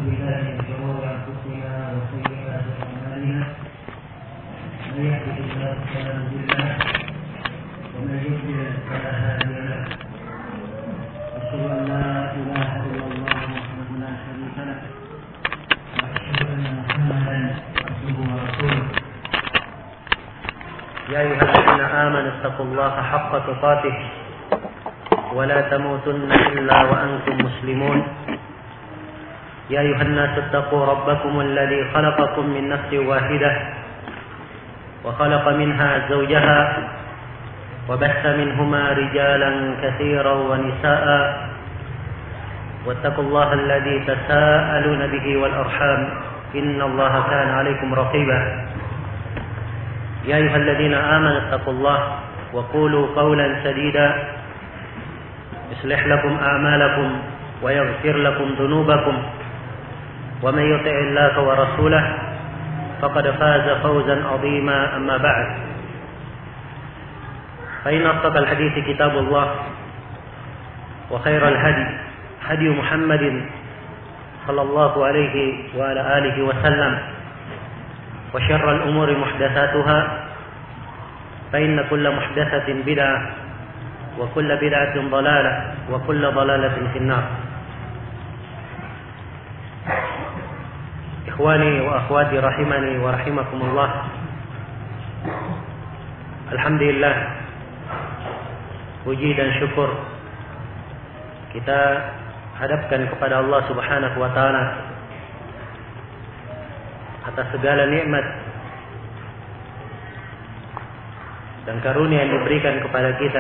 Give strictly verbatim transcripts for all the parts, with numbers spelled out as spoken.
بالله من شرور أنفسنا وسيئات أعمالنا من يهده الله فلا مضل له ومن يضلل فلا هادي له أشهد أن لا إله إلا الله وحده لا شريك له وأشهد أن محمدا عبده ورسوله يا أيها الذين آمنوا اتقوا الله حق تقاته ولا تموتن إلا وأنتم مسلمون يا أيها الناس اتقوا ربكم الذي خلقكم من نفس واحدة وخلق منها زوجها وبث منهما رجالا كثيرا ونساء واتقوا الله الذي تساءلون به والأرحام إن الله كان عليكم رقيبا يا أيها الذين آمنوا اتقوا الله وقولوا قولا سديدا يصلح لكم أعمالكم ويغفر لكم ذنوبكم ومن يطع الله ورسوله فقد فاز فوزا عظيما أما بعد فإن أصدق الحديث كتاب الله وخير الهدي هدي محمد صلى الله عليه وعلى آله وسلم وشر الأمور محدثاتها فإن كل محدثة بدعة وكل بدعة ضلالة وكل ضلالة في النار. Ikhwani wa akhwati rahimani wa rahimakumullah. Alhamdulillah, puji dan syukur kita hadapkan kepada Allah Subhanahu wa taala atas segala nikmat dan karunia yang diberikan kepada kita.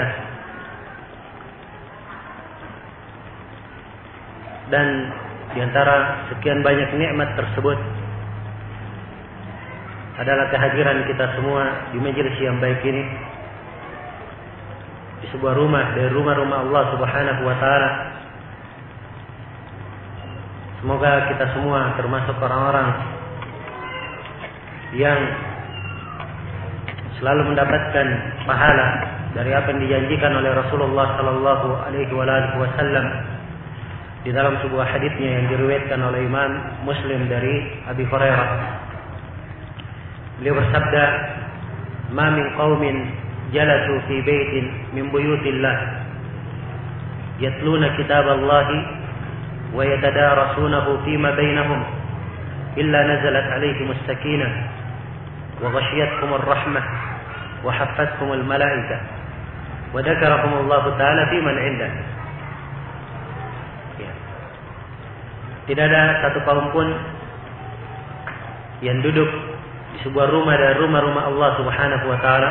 Dan di antara sekian banyak nikmat tersebut adalah kehadiran kita semua di majelis yang baik ini, di sebuah rumah dari rumah-rumah Allah Subhanahu wa taala. Semoga kita semua termasuk orang-orang yang selalu mendapatkan pahala dari apa yang dijanjikan oleh Rasulullah sallallahu alaihi wasallam di dalam sebuah hadisnya yang diriwayatkan oleh Imam Muslim dari Abi Hurairah. Beliau bersabda, "Ma min qaumin jalasu fi baitin min buyutillah yatluna kitaballahi wa yatadarasunahu fima bainahum illa nazalat alaihimus sakinah wa ghashiyatkumur rahmah wa haffatkumul malaikah wa dzakarakumullahu ta'ala fi man 'indah." Tidak ada satu kaum pun yang duduk di sebuah rumah dari rumah-rumah Allah Subhanahu wa taala.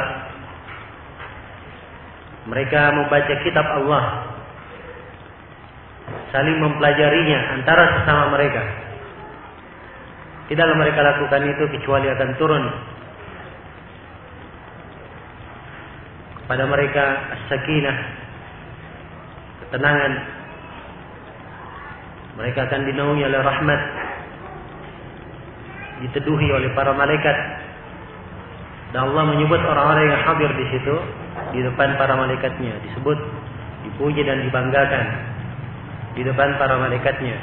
Mereka membaca kitab Allah, saling mempelajarinya antara sesama mereka. Tidaklah mereka lakukan itu kecuali akan turun kepada mereka as-sakinah, ketenangan. Mereka akan dinaungi oleh rahmat, diteduhi oleh para malaikat. Dan Allah menyebut orang-orang yang hadir di situ di depan para malaikatnya, disebut, dipuji dan dibanggakan di depan para malaikatnya.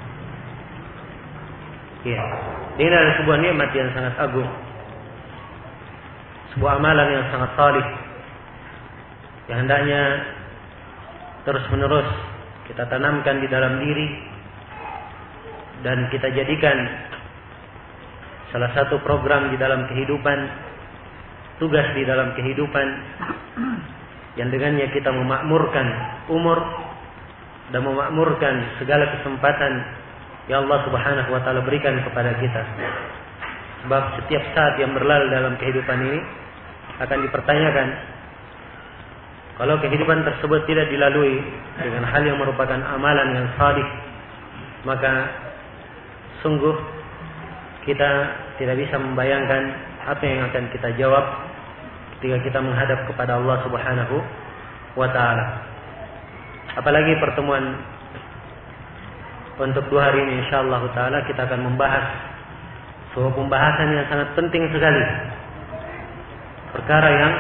Ya, ini adalah sebuah nikmat yang sangat agung, sebuah amalan yang sangat salih yang hendaknya terus menerus kita tanamkan di dalam diri dan kita jadikan salah satu program di dalam kehidupan, tugas di dalam kehidupan yang dengannya kita memakmurkan umur dan memakmurkan segala kesempatan yang Allah Subhanahu wa taala berikan kepada kita. Sebab setiap saat yang berlalu dalam kehidupan ini akan dipertanyakan. Kalau kehidupan tersebut tidak dilalui dengan hal yang merupakan amalan yang salih, maka sungguh kita tidak bisa membayangkan apa yang akan kita jawab ketika kita menghadap kepada Allah Subhanahu wa taala. Apalagi pertemuan untuk dua hari ini insyaallah taala kita akan membahas sebuah pembahasan yang sangat penting sekali. Perkara yang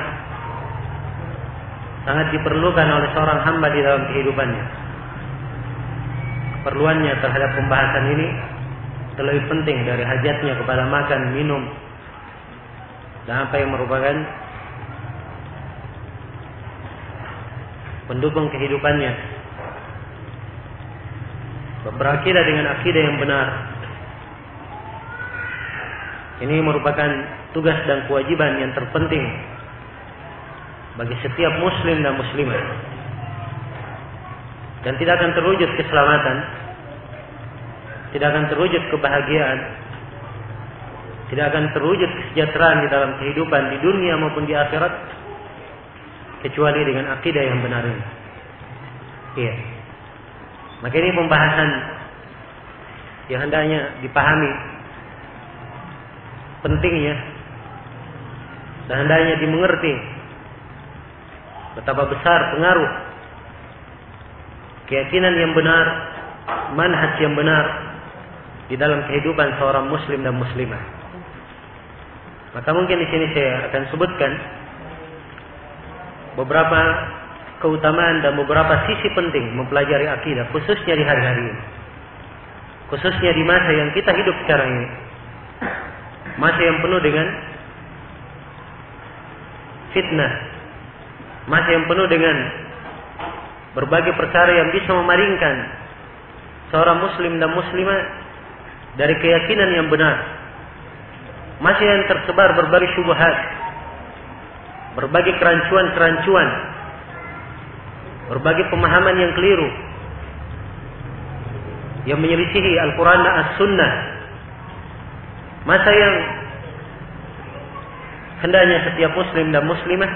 sangat diperlukan oleh seorang hamba di dalam kehidupannya. Keperluannya terhadap pembahasan ini terlebih penting dari hajatnya kepada makan, minum, dan apa yang merupakan pendukung kehidupannya. Berakidah dengan akidah yang benar. Ini merupakan tugas dan kewajiban yang terpenting bagi setiap muslim dan muslimah. Dan tidak akan terwujud keselamatan, tidak akan terwujud kebahagiaan, tidak akan terwujud kesejahteraan di dalam kehidupan di dunia maupun di akhirat kecuali dengan akidah yang benar ini. Iya. Maka ini pembahasan yang hendaknya dipahami pentingnya dan hendaknya dimengerti betapa besar pengaruh keyakinan yang benar, manhaj yang benar di dalam kehidupan seorang muslim dan muslimah. Maka mungkin di sini saya akan sebutkan beberapa keutamaan dan beberapa sisi penting mempelajari akidah, khususnya di hari-hari ini, khususnya di masa yang kita hidup sekarang ini, masa yang penuh dengan fitnah, masa yang penuh dengan berbagai perkara yang bisa memalingkan seorang muslim dan muslimah dari keyakinan yang benar. Masih yang tersebar berbagai syubhat, berbagai kerancuan-kerancuan, berbagai pemahaman yang keliru yang menyelisihi Al-Quran dan As-Sunnah. Masa yang hendaknya setiap muslim dan muslimah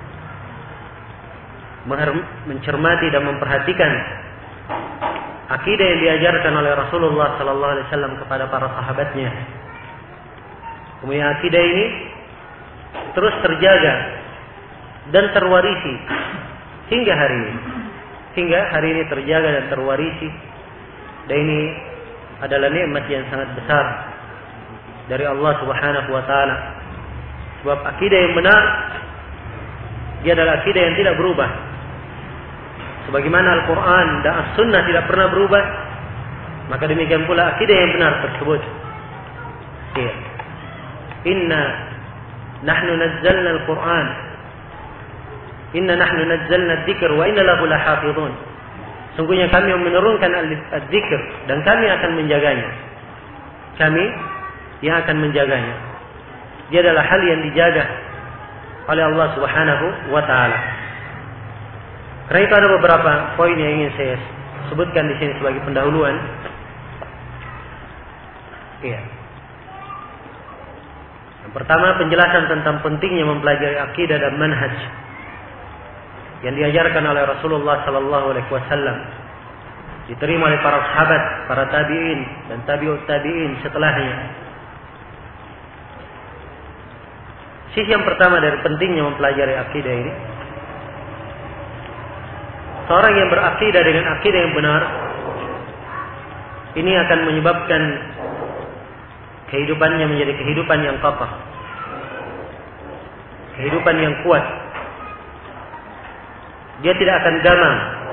mencermati dan memperhatikan akidah yang diajarkan oleh Rasulullah sallallahu alaihi wasallam kepada para sahabatnya. Kemudian akidah ini terus terjaga dan terwarisi hingga hari ini. Hingga hari ini terjaga dan terwarisi. Dan ini adalah nikmat yang sangat besar dari Allah Subhanahu wa taala. Sebab akidah yang benar dia adalah akidah yang tidak berubah. Sebagaimana Al-Quran dan As-Sunnah tidak pernah berubah, maka demikian pula akidah yang benar tersebut. Iya. Inna nahnu nazzalna Al-Quran, Inna nahnu nazzalna Ad-Dzikr wa inna lahu lahafidhun. Sungguhnya kami yang menurunkan Ad-Dzikr dan kami akan menjaganya. Kami yang akan menjaganya. Dia adalah hal yang dijaga oleh Allah Subhanahu wa taala. Karena itu ada beberapa poin yang ingin saya sebutkan di sini sebagai pendahuluan. Iya. Yang pertama, penjelasan tentang pentingnya mempelajari akidah dan manhaj yang diajarkan oleh Rasulullah sallallahu alaihi wasallam, diterima oleh para sahabat, para tabi'in dan tabi'ut tabi'in setelahnya. Sisi yang pertama dari pentingnya mempelajari akidah ini, seorang yang berakidah dengan akidah yang benar, ini akan menyebabkan kehidupannya menjadi kehidupan yang kokoh, kehidupan yang kuat. Dia tidak akan gamang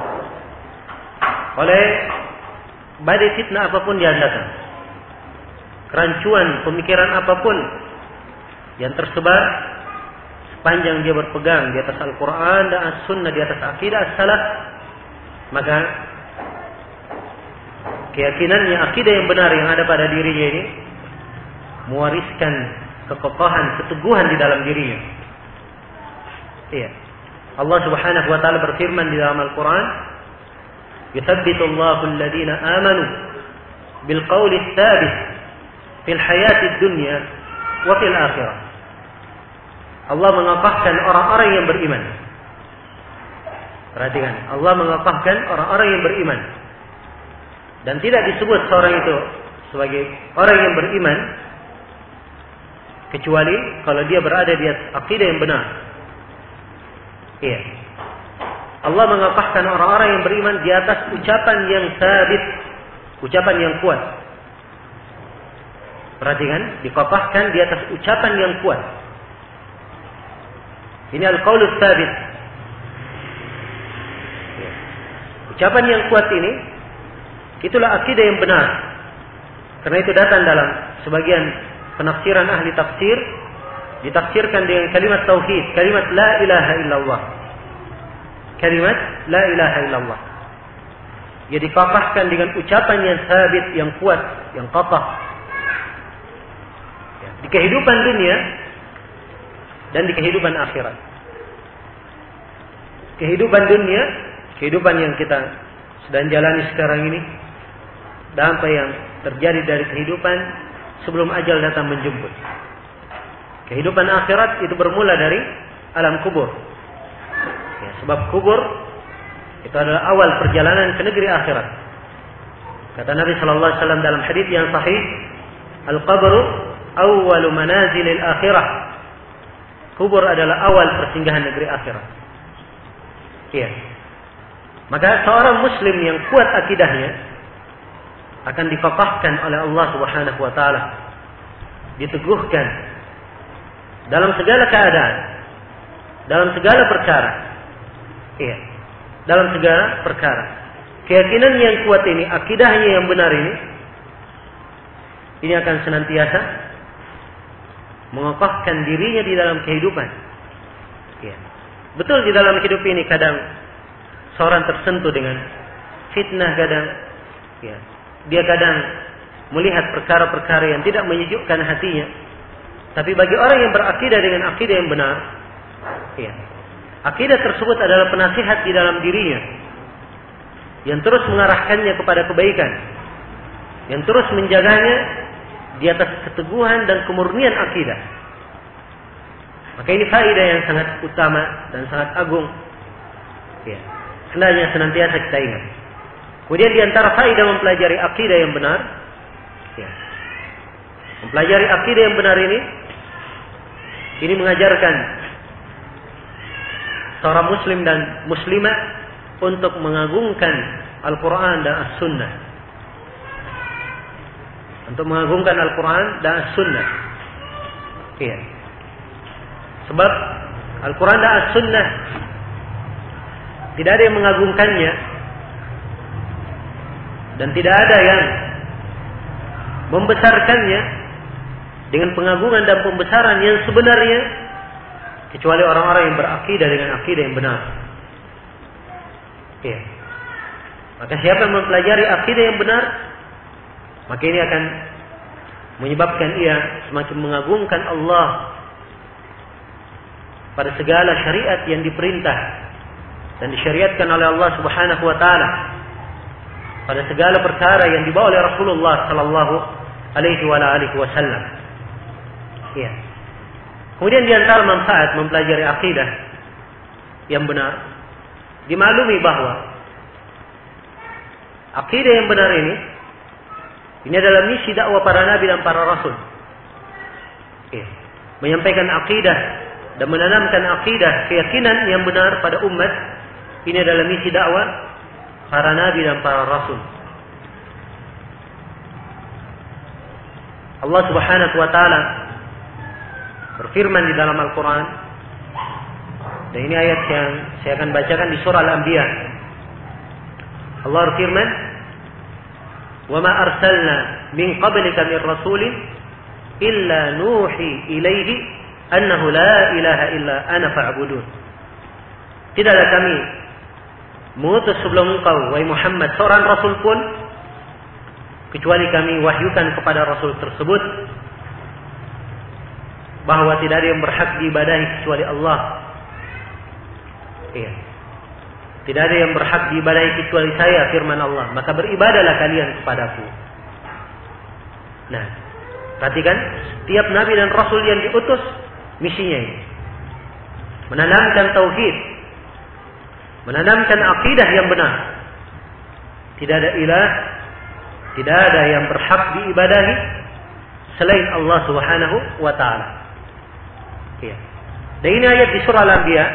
oleh badai fitnah apapun yang datang, kerancuan pemikiran apapun yang tersebar, sepanjang dia berpegang di atas Al-Quran dan As-Sunnah, di atas akidah as-salaf, maka keyakinannya, akidah yang benar yang ada pada dirinya ini mewariskan kekokohan, keteguhan di dalam dirinya. Iya. Allah Subhanahu wa taala berfirman di dalam Al-Quran, "Yuthabbitullahu alladhina amanu bil qawli tsabit fil hayatid dunya wa fil akhirah." Allah mengokohkan orang-orang yang beriman. Perhatikan, Allah mengokohkan orang-orang yang beriman. Dan tidak disebut seorang itu sebagai orang yang beriman kecuali kalau dia berada di atas akidah yang benar. Iya. Allah mengokohkan orang-orang yang beriman di atas ucapan yang sabit, ucapan yang kuat. Perhatikan, dikokohkan di atas ucapan yang kuat. Ini al-qaulus tsabit. Ucapan yang kuat ini, itulah akidah yang benar. Karena itu datang dalam sebagian penafsiran ahli tafsir, ditafsirkan dengan kalimat tauhid, kalimat la ilaha illallah. Kalimat la ilaha illallah. Ia dikafahkan dengan ucapan yang sabit, yang kuat, yang qatah. Ya, di kehidupan dunia dan di kehidupan akhirat. Kehidupan dunia, kehidupan yang kita sedang jalani sekarang ini, dan apa yang terjadi dari kehidupan sebelum ajal datang menjemput. Kehidupan akhirat itu bermula dari alam kubur. Ya, sebab kubur itu adalah awal perjalanan ke negeri akhirat. Kata Nabi Sallallahu Alaihi Wasallam dalam hadits yang sahih, al-qabru awwalu manazilil akhirah. Kubur adalah awal persinggahan negeri akhirat. Iya. Maka seorang Muslim yang kuat akidahnya akan dikokohkan oleh Allah Subhanahu Wa Taala, diteguhkan dalam segala keadaan, dalam segala perkara. Iya. Dalam segala perkara. Keyakinan yang kuat ini, akidahnya yang benar ini, ini akan senantiasa mengokohkan dirinya di dalam kehidupan. Ya. Betul di dalam hidup ini kadang seorang tersentuh dengan fitnah kadang. Ya. Dia kadang melihat perkara-perkara yang tidak menyejukkan hatinya. Tapi bagi orang yang berakidah dengan akidah yang benar, ya, akidah tersebut adalah penasihat di dalam dirinya yang terus mengarahkannya kepada kebaikan, yang terus menjaganya di atas keteguhan dan kemurnian akidah. Maka ini faedah yang sangat utama dan sangat agung. Ya, hendaknya senantiasa kita ingat. Kemudian di antara faedah mempelajari akidah yang benar, ya, mempelajari akidah yang benar ini, ini mengajarkan seorang muslim dan muslimah untuk mengagungkan Al-Quran dan As-Sunnah. Untuk mengagungkan Al-Quran dan As-Sunnah. Iya. Sebab Al-Quran dan As-Sunnah tidak ada yang mengagungkannya dan tidak ada yang membesarkannya dengan pengagungan dan pembesaran yang sebenarnya kecuali orang-orang yang berakidah dengan akidah yang benar. Ya. Maka siapa yang mempelajari akidah yang benar, maka ini akan menyebabkan ia semakin mengagungkan Allah pada segala syariat yang diperintah dan disyariatkan oleh Allah Subhanahu wa taala, pada segala perkara yang dibawa oleh Rasulullah sallallahu alaihi wa alihi wasallam. Ya. Kemudian di antara manfaat mempelajari akidah yang benar, dimaklumi bahwa akidah yang benar ini ini adalah misi dakwah para nabi dan para rasul. Ya. Menyampaikan akidah dan menanamkan akidah, keyakinan yang benar pada umat, ini adalah misi dakwah para nabi dan para rasul. Allah Subhanahu wa taala berfirman di dalam Al-Quran, dan ini ayat yang saya akan bacakan di surah Al-Anbiya. Allah berfirman, "Wa ma arsalna min qablika min rasulin illa nuhi ilaihi annahu la ilaha illa ana fa'budun." Tidaklah kami mengutus sebelum engkau, wahai Muhammad, seorang rasul pun kecuali kami wahyukan kepada rasul tersebut bahwa tidak ada yang berhak diibadahi kecuali Allah. Iya. Tidak ada yang berhak diibadahi kecuali saya, firman Allah. Maka beribadahlah kalian kepadaku. Nah, perhatikan, setiap nabi dan rasul yang diutus, misinya ini menanamkan tauhid, menanamkan akidah yang benar. Tidak ada ilah, tidak ada yang berhak diibadahi selain Allah Subhanahu wa taala. Ya. Dan ini ayat di surah Al-Anbiya.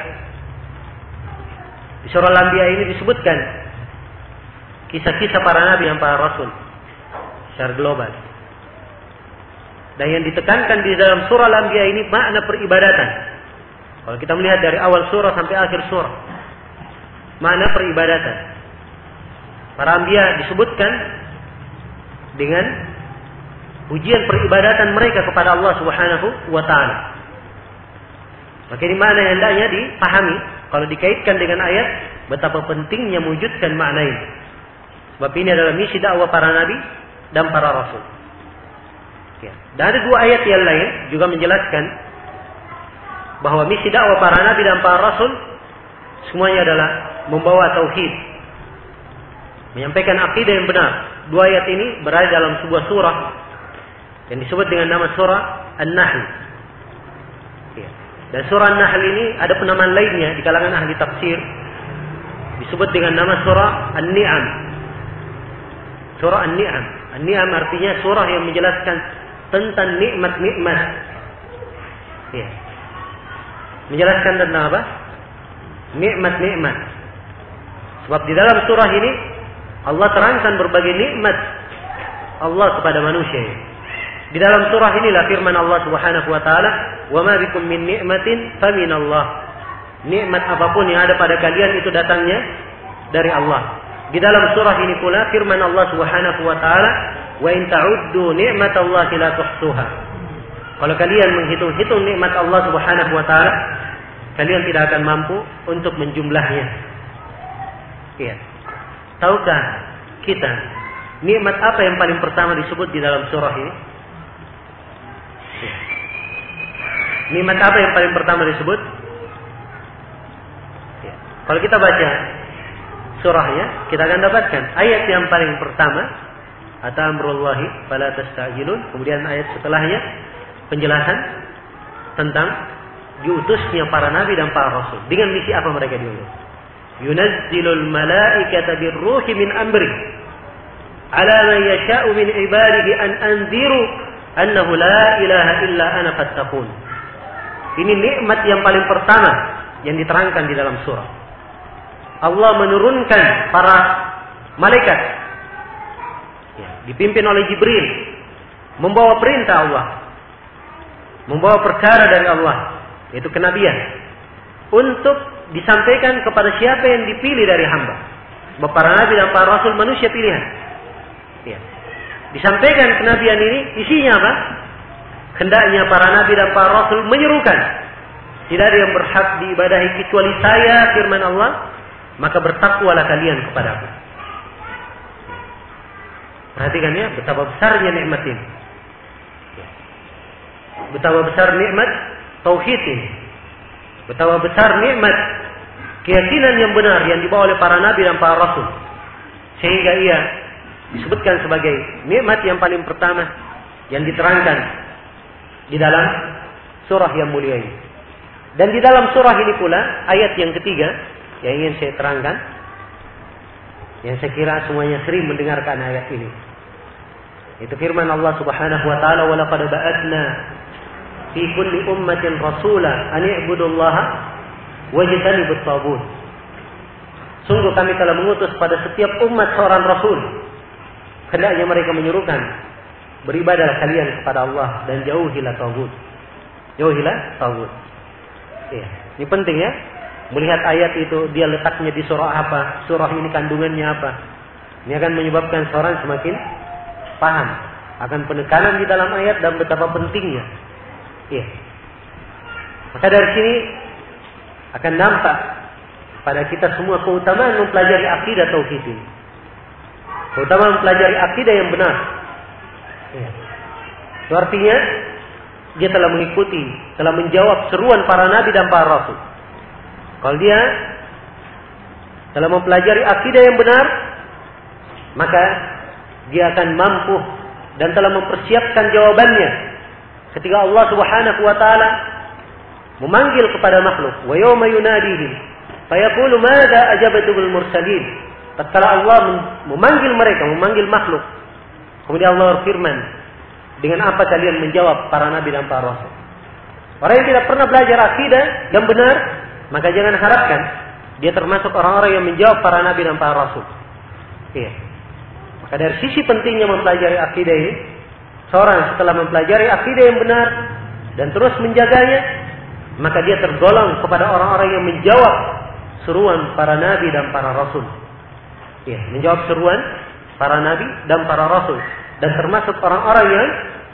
Di surah Al-Anbiya ini disebutkan kisah-kisah para nabi dan para rasul secara global. Dan yang ditekankan di dalam surah Al-Anbiya ini makna peribadatan. Kalau kita melihat dari awal surah sampai akhir surah, makna peribadatan. Para anbiya disebutkan dengan pujian peribadatan mereka kepada Allah Subhanahu wa taala. Maka ini makna yang hendaknya dipahami kalau dikaitkan dengan ayat betapa pentingnya mewujudkan makna ini. Sebab ini adalah misi dakwah para nabi dan para rasul. Ya. Dan ada dua ayat yang lain juga menjelaskan bahwa misi dakwah para nabi dan para rasul semuanya adalah membawa tauhid, menyampaikan akidah yang benar. Dua ayat ini berada dalam sebuah surah yang disebut dengan nama surah An-Nahl. Ya. Dan surah An-Nahl ini ada penamaan lainnya di kalangan ahli tafsir, disebut dengan nama surah An-Ni'am. Surah An-Ni'am. An-Ni'am artinya surah yang menjelaskan tentang nikmat-nikmat. Ya. Menjelaskan tentang apa? Nikmat-nikmat. Sebab di dalam surah ini Allah terangkan berbagai nikmat Allah kepada manusia. Di dalam surah inilah firman Allah Subhanahu wa taala, "Wa ma bikum min ni'matin faminallah." Nikmat apapun yang ada pada kalian itu datangnya dari Allah. Di dalam surah ini pula firman Allah Subhanahu wa taala, "Wa in ta'uddu ni'matallahi la tuhsuha." Kalau kalian menghitung-hitung nikmat Allah Subhanahu wa taala, kalian tidak akan mampu untuk menjumlahnya. Iya. Tahukah kita nikmat apa yang paling pertama disebut di dalam surah ini? Ya. Nikmat apa yang paling pertama disebut? Ya. Kalau kita baca surahnya, kita akan dapatkan ayat yang paling pertama, "Ata amrullahi fala tasta'jilun." Kemudian ayat setelahnya penjelasan tentang diutusnya para nabi dan para rasul. Dengan misi apa mereka diutus? Yunazzilul malaikata birruhi min amri ala man yasha'u min ibadihi an anziru annahu la ilaha illa ana fattaqun. Ini nikmat yang paling pertama yang diterangkan di dalam surah. Allah menurunkan para malaikat, ya, dipimpin oleh Jibril, membawa perintah Allah, membawa perkara dari Allah, yaitu kenabian, untuk disampaikan kepada siapa yang dipilih dari hamba. Sebab para nabi dan para rasul manusia pilihan. Ya. Disampaikan kenabian ini isinya apa? Hendaknya para nabi dan para rasul menyerukan, tidak ada yang berhak diibadahi kecuali saya, firman Allah, maka bertakwalah kalian kepadaku. Perhatikan ya, betapa besarnya nikmat ini. Betapa besar nikmat tauhid ini. Betapa besar nikmat keyakinan yang benar yang dibawa oleh para nabi dan para rasul. Sehingga ia disebutkan sebagai nikmat yang paling pertama yang diterangkan di dalam surah yang mulia ini. Dan di dalam surah ini pula ayat yang ketiga yang ingin saya terangkan, yang saya kira semuanya sering mendengarkan ayat ini. Itu firman Allah Subhanahu wa taala, "Wa laqad ba'atsna fi kulli ummatin rasula an i'budullaha wajtanibut taghut." Sungguh kami telah mengutus pada setiap umat seorang rasul, hendaknya mereka menyerukan, beribadahlah kalian kepada Allah dan jauhilah taghut. Jauhilah taghut. Ya, ini penting ya. Melihat ayat itu, dia letaknya di surah apa, surah ini kandungannya apa. Ini akan menyebabkan seorang semakin paham akan penekanan di dalam ayat dan betapa pentingnya. Iya. Maka dari sini akan nampak pada kita semua keutamaan mempelajari akidah tauhid ini. Keutamaan mempelajari akidah yang benar. Iya. Itu artinya dia telah mengikuti, telah menjawab seruan para nabi dan para rasul. Kalau dia telah mempelajari akidah yang benar, maka dia akan mampu dan telah mempersiapkan jawabannya ketika Allah Subhanahu wa taala memanggil kepada makhluk, wa yawma yunadihim fayaqulu madza ajabatumul mursalin. Tatkala Allah memanggil mereka, memanggil makhluk, kemudian Allah berfirman, dengan apa kalian menjawab para nabi dan para rasul? Orang yang tidak pernah belajar akidah yang benar, maka jangan harapkan dia termasuk orang-orang yang menjawab para nabi dan para rasul. Iya. Maka dari sisi pentingnya mempelajari akidah ini, seorang setelah mempelajari akidah yang benar dan terus menjaganya, maka dia tergolong kepada orang-orang yang menjawab seruan para nabi dan para rasul. Iya, menjawab seruan para nabi dan para rasul, dan termasuk orang-orang yang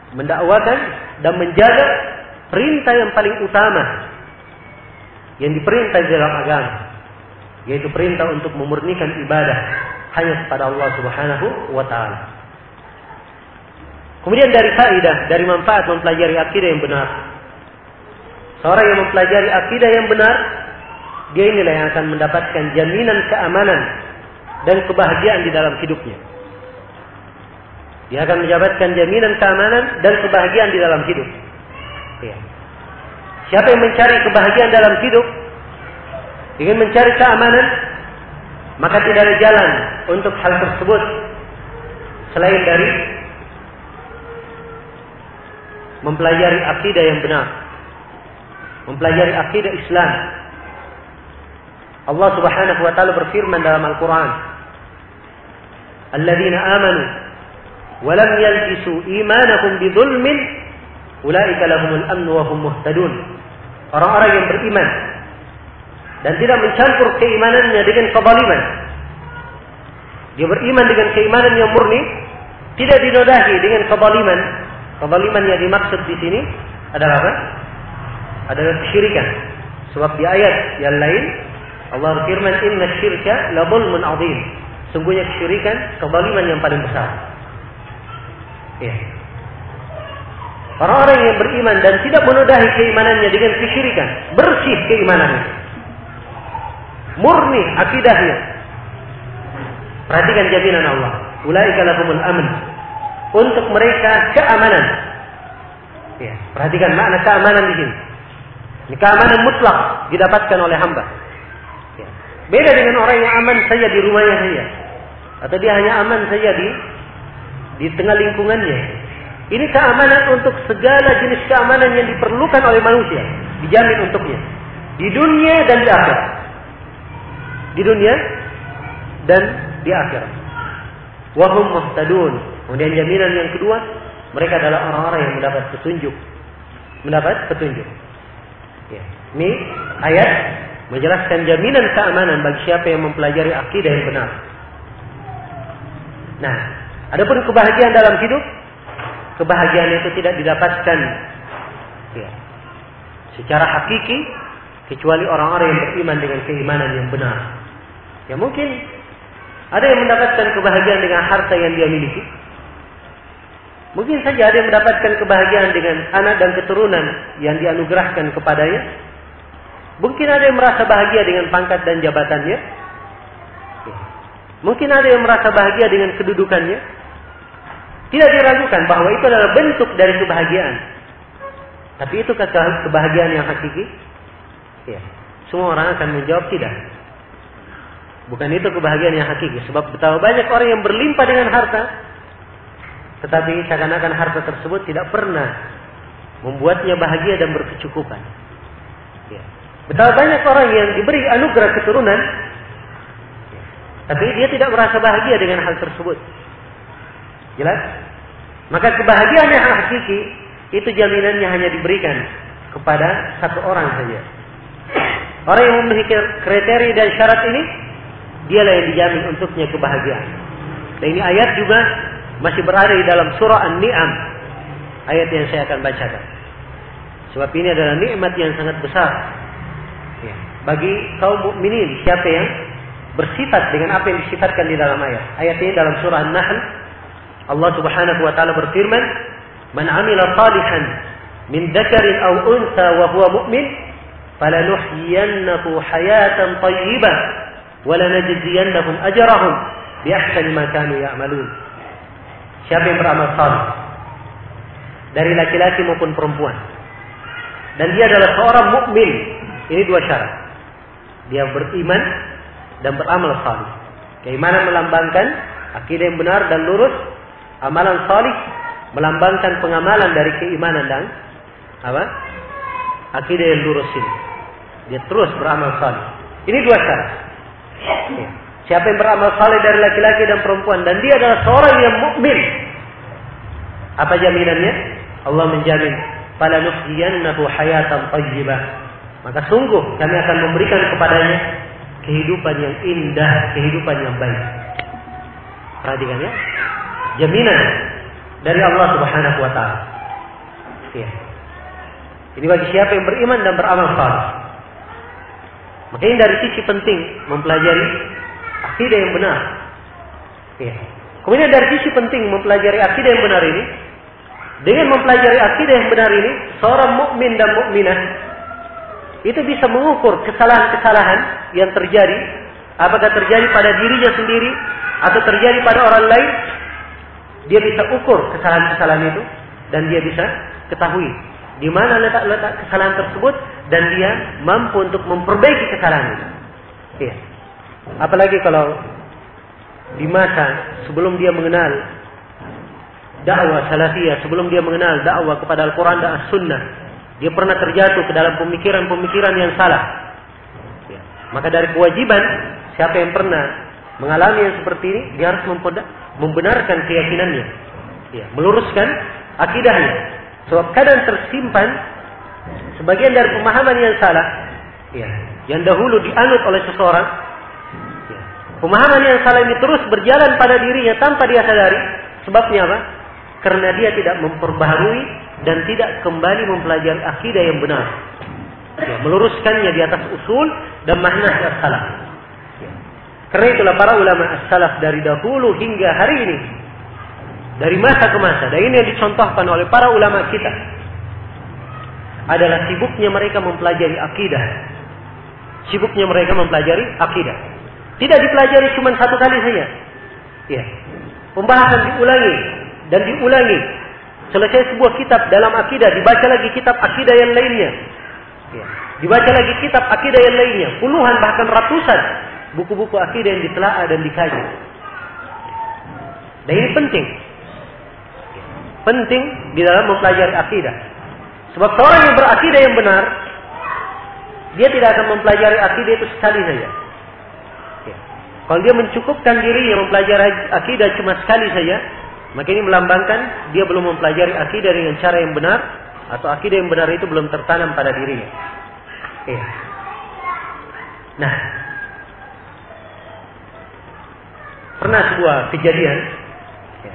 mendakwakan dan menjaga perintah yang paling utama yang diperintah di dalam agama, yaitu perintah untuk memurnikan ibadah hanya kepada Allah Subhanahu wa taala. Kemudian dari faedah, dari manfaat mempelajari akidah yang benar. Seorang yang mempelajari akidah yang benar, dia inilah yang akan mendapatkan jaminan keamanan dan kebahagiaan di dalam hidupnya. Dia akan mendapatkan jaminan keamanan dan kebahagiaan di dalam hidup. Ya. Siapa yang mencari kebahagiaan dalam hidup, ingin mencari keamanan, maka tidak ada jalan untuk hal tersebut selain dari mempelajari akidah yang benar, mempelajari akidah Islam. Allah Subhanahu wa taala berfirman dalam Al-Qur'an, "Alladzina amanu wa lam yalbisu imanahum bidzulmin, ulaika lahumul amnu wa hum muhtadun." Orang-orang yang beriman dan tidak mencampur keimanannya dengan kezaliman. Dia beriman dengan keimanan yang murni, tidak dinodahi dengan kezaliman. Kezaliman yang dimaksud di sini adalah apa? Adalah kesyirikan. Sebab di ayat yang lain Allah berfirman, "Inna syirka la dzulmun 'adzim." Sungguhnya kesyirikan kezaliman yang paling besar. Ya. Orang-orang yang beriman dan tidak menodai keimanannya dengan kesyirikan, bersih keimanannya, murni akidahnya. Perhatikan jaminan Allah. Ulaika lahumul amn. Untuk mereka keamanan. Ya, perhatikan makna keamanan di sini. Ini keamanan mutlak didapatkan oleh hamba. Ya. Beda dengan orang yang aman saja di rumahnya saja, atau dia hanya aman saja di di tengah lingkungannya. Ini keamanan untuk segala jenis keamanan yang diperlukan oleh manusia, dijamin untuknya di dunia dan di akhirat. Di dunia dan di akhirat. Wa hum muhtadun. Kemudian jaminan yang kedua, mereka adalah orang-orang yang mendapat petunjuk. Mendapat petunjuk. Ya. Ini ayat menjelaskan jaminan keamanan bagi siapa yang mempelajari akidah yang benar. Nah, adapun kebahagiaan dalam hidup, kebahagiaan itu tidak didapatkan ya, secara hakiki kecuali orang-orang yang beriman dengan keimanan yang benar. Ya mungkin ada yang mendapatkan kebahagiaan dengan harta yang dia miliki. Mungkin saja ada yang mendapatkan kebahagiaan dengan anak dan keturunan yang dianugerahkan kepadanya. Mungkin ada yang merasa bahagia dengan pangkat dan jabatannya. Ya. Mungkin ada yang merasa bahagia dengan kedudukannya. Tidak diragukan bahwa itu adalah bentuk dari kebahagiaan. Tapi itu kebahagiaan yang hakiki? Ya. Semua orang akan menjawab tidak. Bukan itu kebahagiaan yang hakiki. Sebab betapa banyak orang yang berlimpah dengan harta, tetapi seakan-akan harta tersebut tidak pernah membuatnya bahagia dan berkecukupan. Ya. Betapa banyak orang yang diberi anugerah keturunan, ya, tapi dia tidak merasa bahagia dengan hal tersebut. Jelas? Maka kebahagiaan yang hakiki itu jaminannya hanya diberikan kepada satu orang saja. Orang yang memiliki kriteria dan syarat ini, dialah yang dijamin untuknya kebahagiaan. Dan ini ayat juga masih berada di dalam surah An-Ni'am, ayat yang saya akan bacakan. Sebab ini adalah nikmat yang sangat besar ya, bagi kaum mukminin, siapa yang bersifat dengan apa yang disifatkan di dalam ayat. Ayat ini dalam surah An-Nahl. Allah Subhanahu wa taala berfirman, "Man 'amila shalihan min dzakarin aw untha wa huwa mu'min, falanuhyiyannahu hayatan thayyibah wa lanajziyannahum ajrahum bi ahsani ma kanu ya'malun." Siapa yang beramal saleh dari laki-laki maupun perempuan dan dia adalah seorang mukmin, ini dua syarat. Dia beriman dan beramal saleh. Keimanan melambangkan akidah yang benar dan lurus. Amalan salih melambangkan pengamalan dari keimanan dan apa? Akidah yang lurus ini. Dia terus beramal salih. Ini dua syarat. Ya. Siapa yang beramal salih dari laki-laki dan perempuan dan dia adalah seorang yang mukmin, apa jaminannya? Allah menjamin, "Falanuhyiyannahu hayatan thayyibah." Maka sungguh kami akan memberikan kepadanya kehidupan yang indah, kehidupan yang baik. Perhatikan ya. Jaminan dari Allah Subhanahu wa taala. Ya. Ini bagi siapa yang beriman dan beramal saleh. Makanya dari sisi penting mempelajari akidah yang benar. Ya. Kemudian dari sisi penting mempelajari akidah yang benar ini, dengan mempelajari akidah yang benar ini, seorang mukmin dan mukminah itu bisa mengukur kesalahan-kesalahan yang terjadi, apakah terjadi pada dirinya sendiri atau terjadi pada orang lain. Dia bisa ukur kesalahan-kesalahan itu dan dia bisa ketahui di mana letak-letak kesalahan tersebut dan dia mampu untuk memperbaiki kesalahan itu. Iya. Apalagi kalau di masa sebelum dia mengenal dakwah salafiyah, sebelum dia mengenal dakwah kepada Al-Quran dan As-Sunnah, dia pernah terjatuh ke dalam pemikiran-pemikiran yang salah. Ya. Maka dari kewajiban siapa yang pernah mengalami yang seperti ini, dia harus membenarkan keyakinannya, ya, meluruskan akidahnya. Sebab kadang tersimpan sebagian dari pemahaman yang salah, ya, yang dahulu dianut oleh seseorang. Ya. Pemahaman yang salah ini terus berjalan pada dirinya tanpa dia sadari. Sebabnya apa? Karena dia tidak memperbaharui dan tidak kembali mempelajari akidah yang benar. Ya, meluruskannya di atas usul dan makna yang salah. Ya. Karena itulah para ulama as-salaf dari dahulu hingga hari ini, dari masa ke masa, dan ini yang dicontohkan oleh para ulama kita, adalah sibuknya mereka mempelajari akidah. Sibuknya mereka mempelajari akidah. Tidak dipelajari cuma satu kali saja. Ya. Pembahasan diulangi dan diulangi. Selesai sebuah kitab dalam akidah, dibaca lagi kitab akidah yang lainnya. Ya. Dibaca lagi kitab akidah yang lainnya. Puluhan bahkan ratusan buku-buku akidah yang ditelaah dan dikaji. Dan ini penting. Penting di dalam mempelajari akidah. Sebab seorang yang berakidah yang benar, dia tidak akan mempelajari akidah itu sekali saja. Ya. Kalau dia mencukupkan dirinya mempelajari akidah cuma sekali saja, maka ini melambangkan dia belum mempelajari akidah dengan cara yang benar, atau akidah yang benar itu belum tertanam pada dirinya. Ya. Nah, pernah sebuah kejadian, ya.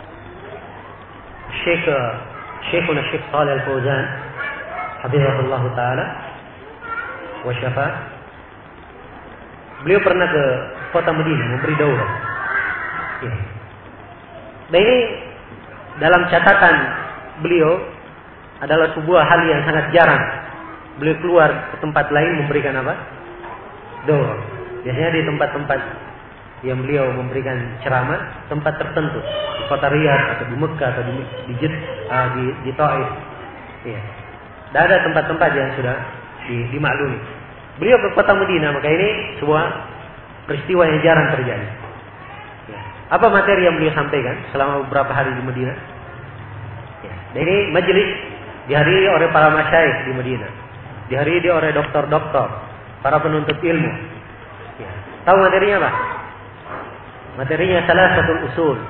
Syekh Syekhuna Syekh Shalih Al-Fauzan hafizahullah taala wa syafa, beliau pernah ke kota Madinah memberi daurah. Ya. Dan ini dalam catatan beliau adalah sebuah hal yang sangat jarang. Beliau keluar ke tempat lain memberikan apa? Daurah. Biasanya di tempat-tempat yang beliau memberikan ceramah, tempat tertentu, di kota Riyadh atau di Mekah atau di di Jid, uh, di, di Taif. Iya. Dan ada tempat-tempat yang sudah di, dimaklumi. Beliau ke kota Madinah, maka ini sebuah peristiwa yang jarang terjadi. Ya. Apa materi yang beliau sampaikan selama beberapa hari di Madinah? Ya. Dan ini majelis dihadiri oleh para masyayikh di Madinah, dihadiri oleh doktor-doktor, para penuntut ilmu. Ya. Tahu materinya apa? Materinya salasatul usul.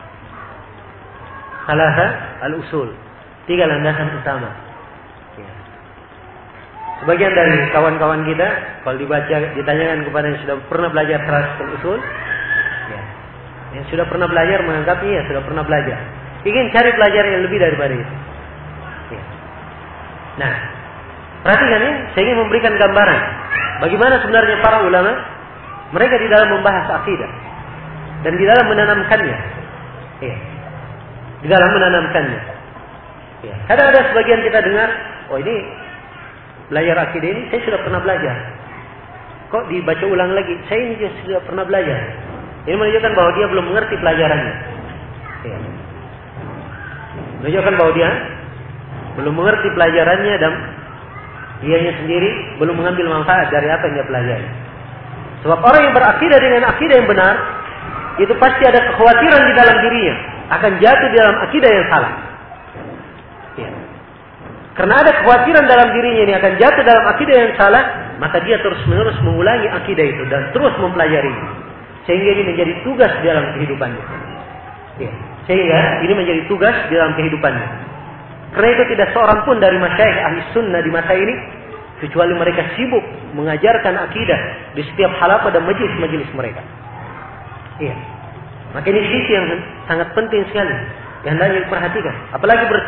Salasa al-usul. Tiga landasan utama. Ya. Sebagian dari kawan-kawan kita, kalau dibaca, ditanyakan kepada yang sudah pernah belajar salasatul usul, ya. Yang sudah pernah belajar menganggapnya ya sudah pernah belajar. Ingin cari pelajaran yang lebih daripada itu. Ya. Nah, perhatikan ini, saya ingin memberikan gambaran bagaimana sebenarnya para ulama mereka di dalam membahas akidah dan di dalam menanamkannya. Ya. Di dalam menanamkannya. Ya. Kadang ada sebagian kita dengar, oh ini belajar akidah ini saya sudah pernah belajar. Kok dibaca ulang lagi? Saya ini juga sudah pernah belajar. Ini menunjukkan bahwa dia belum mengerti pelajarannya. Ya. Menunjukkan bahwa dia belum mengerti pelajarannya dan dianya sendiri belum mengambil manfaat dari apa yang dia pelajari. Sebab orang yang berakidah dengan akidah yang benar, itu pasti ada kekhawatiran di dalam dirinya akan jatuh di dalam akidah yang salah. Ya. Karena ada kekhawatiran dalam dirinya ini akan jatuh dalam akidah yang salah, maka dia terus-menerus mengulangi akidah itu dan terus mempelajarinya. Sehingga ini menjadi tugas di dalam kehidupannya. Ya. Sehingga ini menjadi tugas di dalam kehidupannya. Karena itu tidak seorang pun dari masyayikh ahli sunnah di masa ini kecuali mereka sibuk mengajarkan akidah di setiap halaqah dan majelis-majelis mereka. Iya. Maka ini sisi yang sangat penting sekali yang hendaknya diperhatikan. Apalagi ber,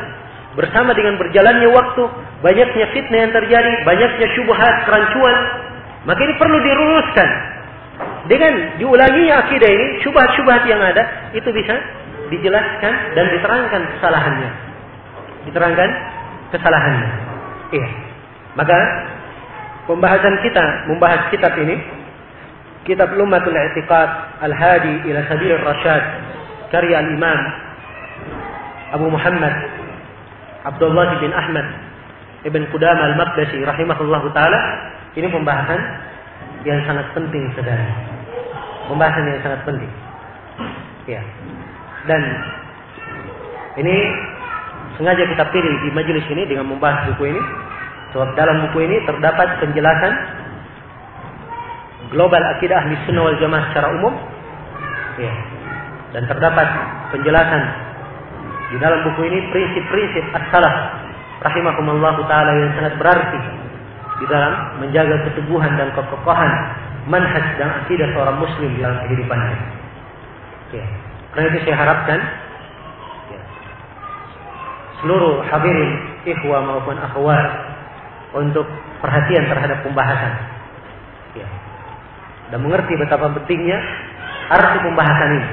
bersama dengan berjalannya waktu, banyaknya fitnah yang terjadi, banyaknya syubhat, kerancuan, maka ini perlu diluruskan. Dengan diulanginya akidah ini, syubhat-syubhat yang ada itu bisa dijelaskan dan diterangkan kesalahannya. Diterangkan kesalahannya. Iya. Maka pembahasan kita membahas kitab ini, kitab Lummatul I'tiqad Al-Hadi ila Sabilir Rasyad, karya Al-Imam Abu Muhammad Abdullah bin Ahmad Ibn Qudamah Al-Maqdisi rahimahullahu taala. Ini pembahasan yang sangat penting, saudara. Pembahasan yang sangat penting. Ya. Dan ini sengaja kita pilih di majelis ini dengan membahas buku ini, sebab dalam buku ini terdapat penjelasan global akidah ahli sunnah wal jamaah secara umum, ya. Dan terdapat penjelasan di dalam buku ini prinsip-prinsip as-salaf rahimakumullah taala yang sangat berarti di dalam menjaga keteguhan dan kekokohan manhaj dan akidah seorang muslim dalam kehidupannya. Ya. Karena itu saya harapkan ya, seluruh hadirin ikhwah maupun akhwat untuk perhatian terhadap pembahasan, ya, dan mengerti betapa pentingnya arti pembahasan ini.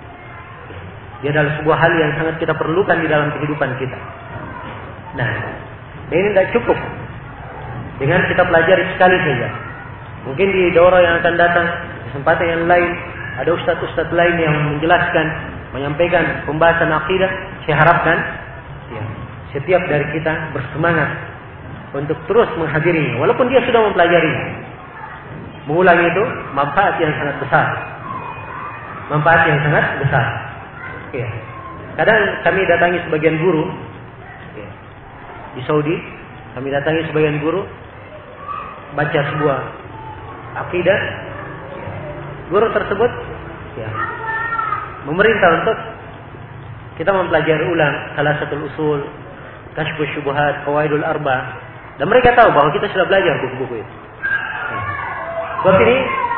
Dia adalah sebuah hal yang sangat kita perlukan di dalam kehidupan kita. Nah, ini tidak cukup dengan kita pelajari sekali saja. Mungkin di daurah yang akan datang, kesempatan yang lain, ada ustadz-ustadz lain yang menjelaskan, menyampaikan pembahasan akidah. Saya harapkan ya, setiap dari kita bersemangat untuk terus menghadirinya, walaupun dia sudah mempelajarinya. Mengulangi itu manfaat yang sangat besar, manfaat yang sangat besar. Ya. Kadang kami datangi sebagian guru ya, di Saudi, kami datangi sebagian guru baca sebuah akidah, ya. Guru tersebut ya, memerintah untuk kita mempelajari ulang salah satu usul, Kashfus Syubhat, Qawaidul Arba, dan mereka tahu bahwa kita sudah belajar buku-buku itu. Ya. Sebab ini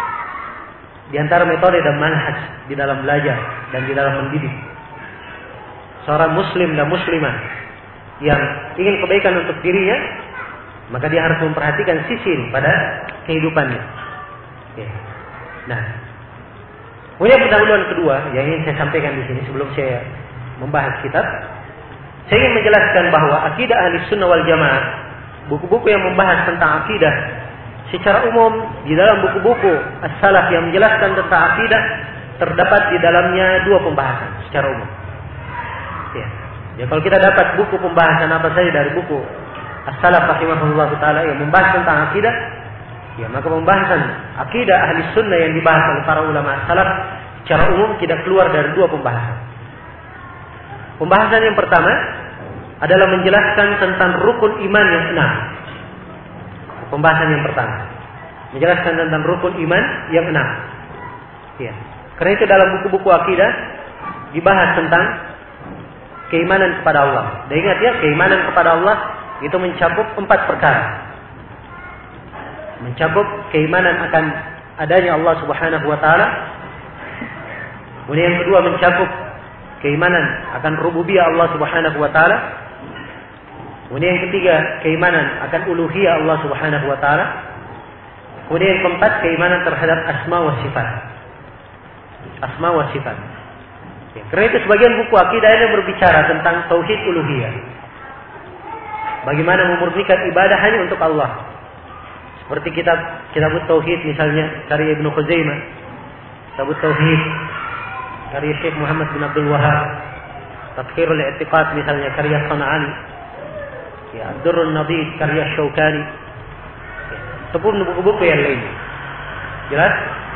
di antara metode dan manhaj di dalam belajar dan di dalam mendidik seorang muslim dan muslimah yang ingin kebaikan untuk dirinya, maka dia harus memperhatikan sisi ini pada kehidupannya. Ya. Nah, kemudian pendahuluan kedua yang ingin saya sampaikan di sini sebelum saya membahas kitab, saya ingin menjelaskan bahwa akidah ahli sunnah wal jamaah, buku-buku yang membahas tentang akidah secara umum, di dalam buku-buku as-salaf yang menjelaskan tentang akidah, terdapat di dalamnya dua pembahasan secara umum. Ya, ya kalau kita dapat buku pembahasan apa saja dari buku as-salaf rahimahullah taala yang membahas tentang akidah, ya maka pembahasan akidah ahli sunnah yang dibahas oleh para ulama as-salaf secara umum tidak keluar dari dua pembahasan. Pembahasan yang pertama adalah menjelaskan tentang rukun iman yang enam. Pembahasan yang pertama menjelaskan tentang rukun iman yang enam. Ya. Karena itu dalam buku-buku akidah dibahas tentang keimanan kepada Allah. Dan ingat ya, keimanan kepada Allah itu mencakup empat perkara. Mencakup keimanan akan adanya Allah Subhanahu wa taala. Kemudian yang kedua mencakup keimanan akan rububiyah Allah Subhanahu wa taala. Kemudian yang ketiga keimanan akan uluhiyah Allah Subhanahu wa taala. Kemudian yang keempat keimanan terhadap asma wa sifat. Asma wa sifat. Ya, karena itu sebagian buku akidah ini berbicara tentang tauhid uluhiyah. Bagaimana memurnikan ibadah hanya untuk Allah. Seperti kitab kitab tauhid misalnya karya Ibnu Khuzaimah. Kitab tauhid karya Syekh Muhammad bin Abdul Wahhab. Tadhkirul I'tiqad misalnya karya Sana'ani. Ya, Ad-Durrun Nadid karya Syaukani. Ya, ataupun buku-buku yang lain. Jelas?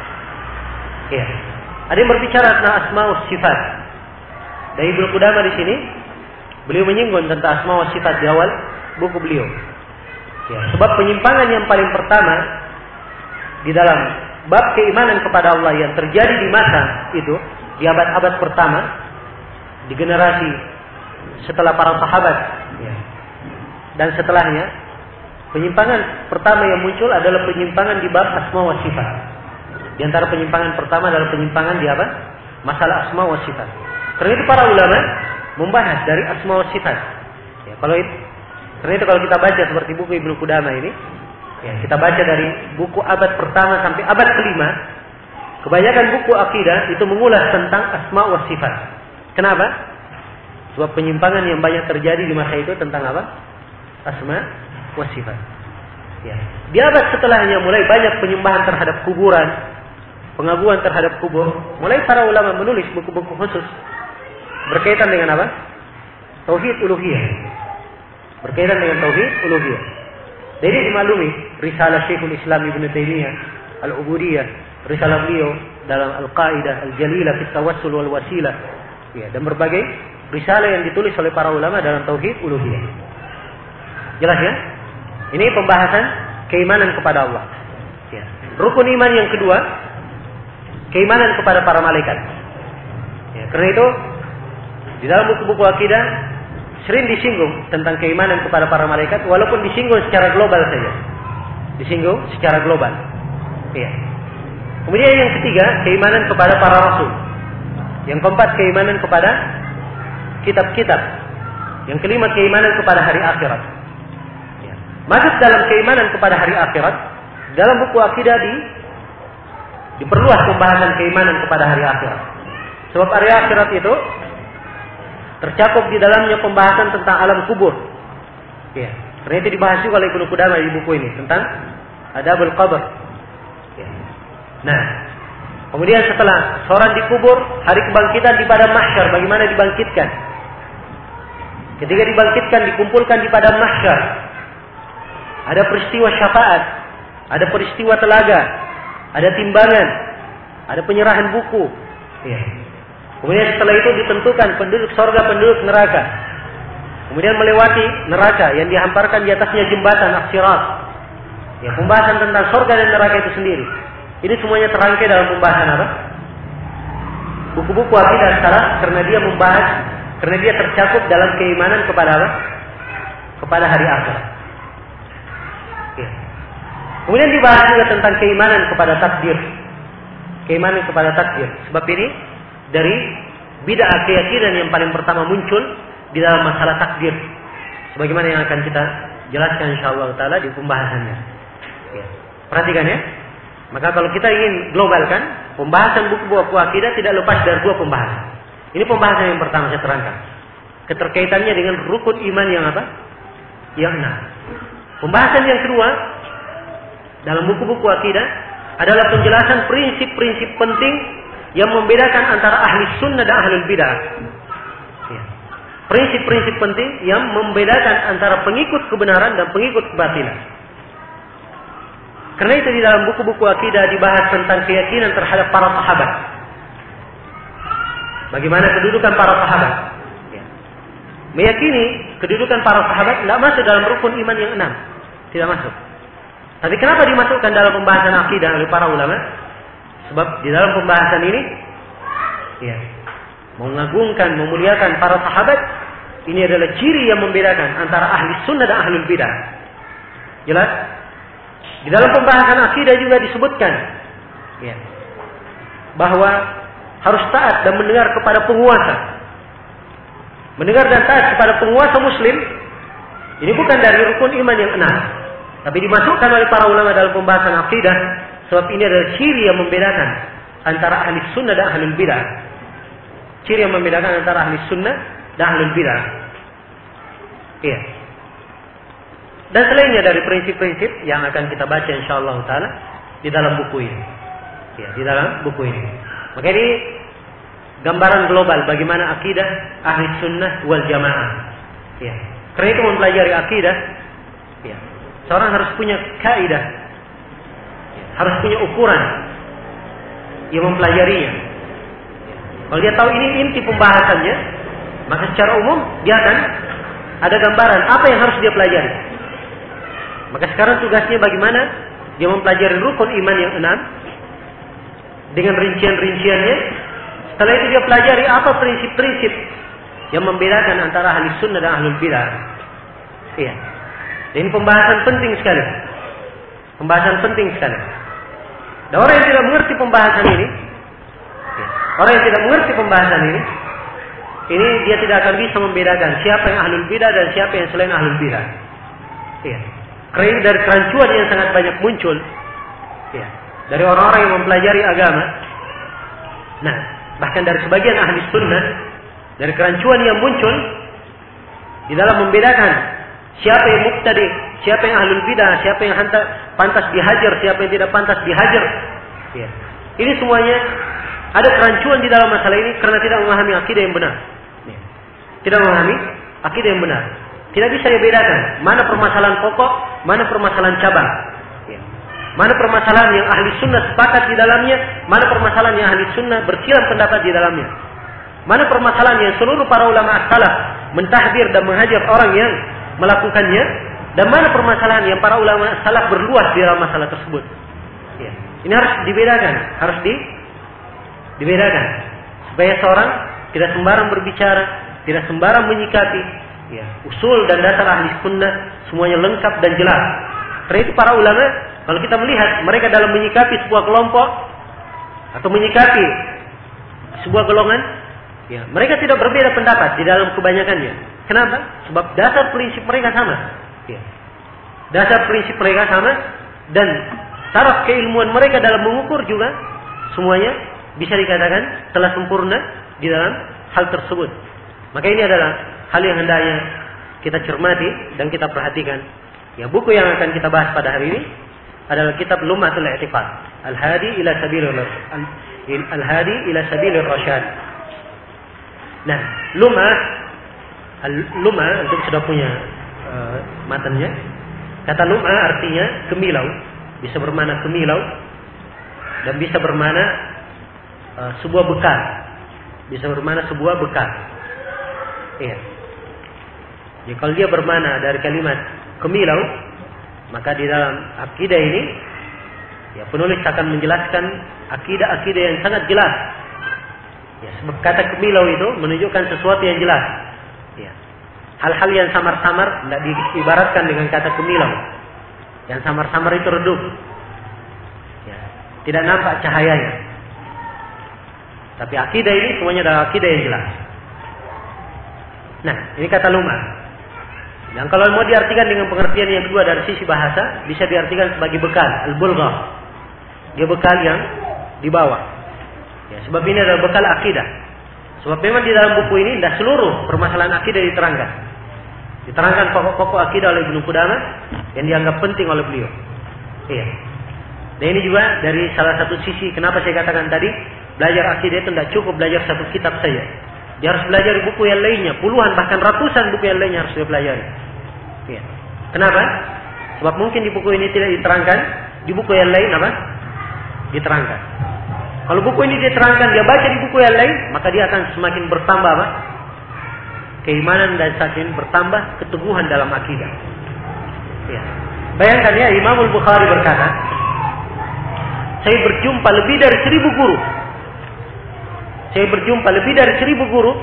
Ya. Ada yang berbicara tentang asma wa sifat. Dari Ibnu Qudamah di sini beliau menyinggung tentang asma wa sifat di awal buku beliau. Ya, sebab penyimpangan yang paling pertama di dalam bab keimanan kepada Allah yang terjadi di masa itu, di abad-abad pertama, di generasi setelah para sahabat, ya, dan setelahnya, penyimpangan pertama yang muncul adalah penyimpangan di bab asma wa sifat. Di antara penyimpangan pertama adalah penyimpangan di apa? Masalah asma wa sifat. Karena itu para ulama membahas dari asma wa sifat. Ya, kalau itu, karena itu kalau kita baca seperti buku Ibnu Qudamah ini, ya, kita baca dari buku abad pertama sampai abad kelima, kebanyakan buku akidah itu mengulas tentang asma wa sifat. Kenapa? Sebab penyimpangan yang banyak terjadi di masa itu tentang apa? Asma wa sifat. Ya. Di abad setelahnya mulai banyak penyembahan terhadap kuburan, pengaguan terhadap kubur. Mulai para ulama menulis buku-buku khusus berkaitan dengan apa? Tauhid uluhiyah. Berkaitan dengan tauhid uluhiyah. Jadi dimaklumi risalah Syekhul Islam Ibnu Taimiyah Al-Ubudiyah, risalah beliau dalam Al-Qaidah Al-Jalilah fi Tawassul wal Wasilah. Ya, dan berbagai risalah yang ditulis oleh para ulama dalam tauhid uluhiyah. Jelas ya? Ini pembahasan keimanan kepada Allah. Ya. Rukun iman yang kedua, keimanan kepada para malaikat. Ya, karena itu di dalam buku-buku akidah sering disinggung tentang keimanan kepada para malaikat, walaupun disinggung secara global saja. Disinggung secara global. Ya. Kemudian yang ketiga, keimanan kepada para rasul. Yang keempat, keimanan kepada kitab-kitab. Yang kelima, keimanan kepada hari akhirat. Masuk dalam keimanan kepada hari akhirat, dalam buku akidah di diperluas pembahasan keimanan kepada hari akhirat. Sebab hari akhirat itu tercakup di dalamnya pembahasan tentang alam kubur. Ya, karena itu dibahas juga oleh Ibnu Qudamah di buku ini tentang adabul qabr. Ya. Nah, kemudian setelah seorang dikubur, hari kebangkitan di padang mahsyar, bagaimana dibangkitkan? Ketika dibangkitkan, dikumpulkan di padang mahsyar. Ada peristiwa syafaat, ada peristiwa telaga, ada timbangan, ada penyerahan buku. Ya. Kemudian setelah itu ditentukan penduduk surga, penduduk neraka. Kemudian melewati neraka yang dihamparkan di atasnya jembatan As-Sirat. Ya, pembahasan tentang surga dan neraka itu sendiri. Ini semuanya terangkai dalam pembahasan apa? Buku-buku akidah salaf, karena dia membahas, karena dia tercakup dalam keimanan kepada apa? Kepada hari akhirat. Ya. Kemudian dibahas juga tentang keimanan kepada takdir. Keimanan kepada takdir. Sebab ini dari bid'ah keyakinan yang paling pertama muncul di dalam masalah takdir. Sebagaimana yang akan kita jelaskan insyaallah taala di pembahasannya. Ya. Perhatikan ya. Maka kalau kita ingin globalkan, pembahasan buku-buku akidah tidak lepas dari dua pembahasan. Ini pembahasan yang pertama saya terangkan. Keterkaitannya dengan rukun iman yang apa? Yang enam. Pembahasan yang kedua dalam buku-buku akidah adalah penjelasan prinsip-prinsip penting yang membedakan antara ahli sunnah dan ahlul bidah. Ya. Prinsip-prinsip penting yang membedakan antara pengikut kebenaran dan pengikut kebatilan. Karena itu di dalam buku-buku akidah dibahas tentang keyakinan terhadap para sahabat. Bagaimana kedudukan para sahabat. Ya. Meyakini kedudukan para sahabat tidak masuk dalam rukun iman yang enam. Tidak masuk. Tapi kenapa dimasukkan dalam pembahasan akidah oleh para ulama? Sebab di dalam pembahasan ini, ya, mengagungkan, memuliakan para sahabat, ini adalah ciri yang membedakan antara ahli sunnah dan ahlul bidah. Jelas? Di dalam pembahasan akidah juga disebutkan, ya, bahwa harus taat dan mendengar kepada penguasa. Mendengar dan taat kepada penguasa muslim, ini bukan dari rukun iman yang enam. Tapi dimasukkan oleh para ulama dalam pembahasan akidah, sebab ini adalah ciri yang membedakan antara ahli sunnah dan ahlul bidah. Ciri yang membedakan antara ahli sunnah dan ahlul bidah. Iya. Dan selainnya dari prinsip-prinsip yang akan kita baca insyaallah taala di dalam buku ini. Ya, di dalam buku ini. Maka ini gambaran global bagaimana akidah ahli sunnah wal jamaah. Ya. Karena itu mempelajari akidah, ya, seorang harus punya kaidah, harus punya ukuran yang mempelajarinya. Kalau dia tahu ini inti pembahasannya, maka secara umum dia akan ada gambaran apa yang harus dia pelajari. Maka sekarang tugasnya bagaimana dia mempelajari rukun iman yang enam dengan rincian-rinciannya. Setelah itu dia pelajari apa prinsip-prinsip yang membedakan antara ahli sunnah dan ahlul bidah. Iya. Ini pembahasan penting sekali. Pembahasan penting sekali. Dan orang yang tidak mengerti pembahasan ini, ya, orang yang tidak mengerti pembahasan ini, ini dia tidak akan bisa membedakan siapa yang ahlul bidah dan siapa yang selain ahlul bidah. Iya. Karena dari kerancuan yang sangat banyak muncul, iya, dari orang-orang yang mempelajari agama. Nah, bahkan dari sebagian ahli sunnah, dari kerancuan yang muncul di dalam membedakan siapa yang mubtadi, siapa yang ahlul bidah, siapa yang pantas dihajar, siapa yang tidak pantas dihajar. Iya. Ini semuanya ada kerancuan di dalam masalah ini karena tidak memahami akidah yang benar. Iya. Tidak memahami akidah yang benar. Tidak bisa dibedakan mana permasalahan pokok, mana permasalahan cabang. Ya. Mana permasalahan yang ahli sunnah sepakat di dalamnya, mana permasalahan yang ahli sunnah bersilang pendapat di dalamnya. Mana permasalahan yang seluruh para ulama as-salaf mentahdir dan menghajar orang yang melakukannya, dan mana permasalahan yang para ulama as-salaf berluas di dalam masalah tersebut. Ya. Ini harus dibedakan, harus di, dibedakan supaya seorang tidak sembarang berbicara, tidak sembarang menyikapi. Ya, usul dan dasar ahli sunnah semuanya lengkap dan jelas. Karena itu para ulama, kalau kita melihat mereka dalam menyikapi sebuah kelompok atau menyikapi sebuah golongan, ya, mereka tidak berbeda pendapat di dalam kebanyakannya. Kenapa? Sebab dasar prinsip mereka sama. Ya. Dasar prinsip mereka sama dan taraf keilmuan mereka dalam mengukur juga semuanya bisa dikatakan telah sempurna di dalam hal tersebut. Maka ini adalah hal yang hendaknya kita cermati dan kita perhatikan. Ya, buku yang akan kita bahas pada hari ini adalah kitab Lum'atul I'tiqad, Al-Hadi ila Sabilir Al-Hadi ila Sabilir Rasyad. Nah, Lum'ah, Lum'ah untuk sudah punya uh, matanya. Kata Lum'ah artinya kemilau, bisa bermakna kemilau dan bisa bermakna uh, sebuah bekal. Bisa bermakna sebuah bekal. Iya. Jadi kalau dia bermakna dari kalimat kemilau, maka di dalam akidah ini, ya, penulis akan menjelaskan akidah-akidah yang sangat jelas. Ya, sebab kata kemilau itu menunjukkan sesuatu yang jelas. Ya. Hal-hal yang samar-samar tidak diibaratkan dengan kata kemilau. Yang samar-samar itu redup. Ya. Tidak nampak cahayanya. Tapi akidah ini semuanya adalah akidah yang jelas. Nah, ini kata Lum'ah. Dan kalau mau diartikan dengan pengertian yang kedua dari sisi bahasa, bisa diartikan sebagai bekal, al-bulghah. Dia bekal yang dibawa. Ya, sebab ini adalah bekal akidah. Sebab memang di dalam buku ini tidak seluruh permasalahan akidah diterangkan. Diterangkan pokok-pokok akidah oleh Ibnu Qudamah yang dianggap penting oleh beliau. Iya. Dan ini juga dari salah satu sisi kenapa saya katakan tadi, belajar akidah itu tidak cukup belajar satu kitab saja. Dia harus belajar buku yang lainnya, puluhan bahkan ratusan buku yang lainnya harus dia pelajari. Ya. Kenapa? Sebab mungkin di buku ini tidak diterangkan, di buku yang lain apa? Diterangkan. Kalau buku ini diterangkan, dia baca di buku yang lain, maka dia akan semakin bertambah apa? Keimanan dan semakin bertambah keteguhan dalam akidah. Ya. Bayangkan ya, Imam Al-Bukhari berkata, saya berjumpa lebih dari seribu guru. Saya berjumpa lebih dari seribu guru.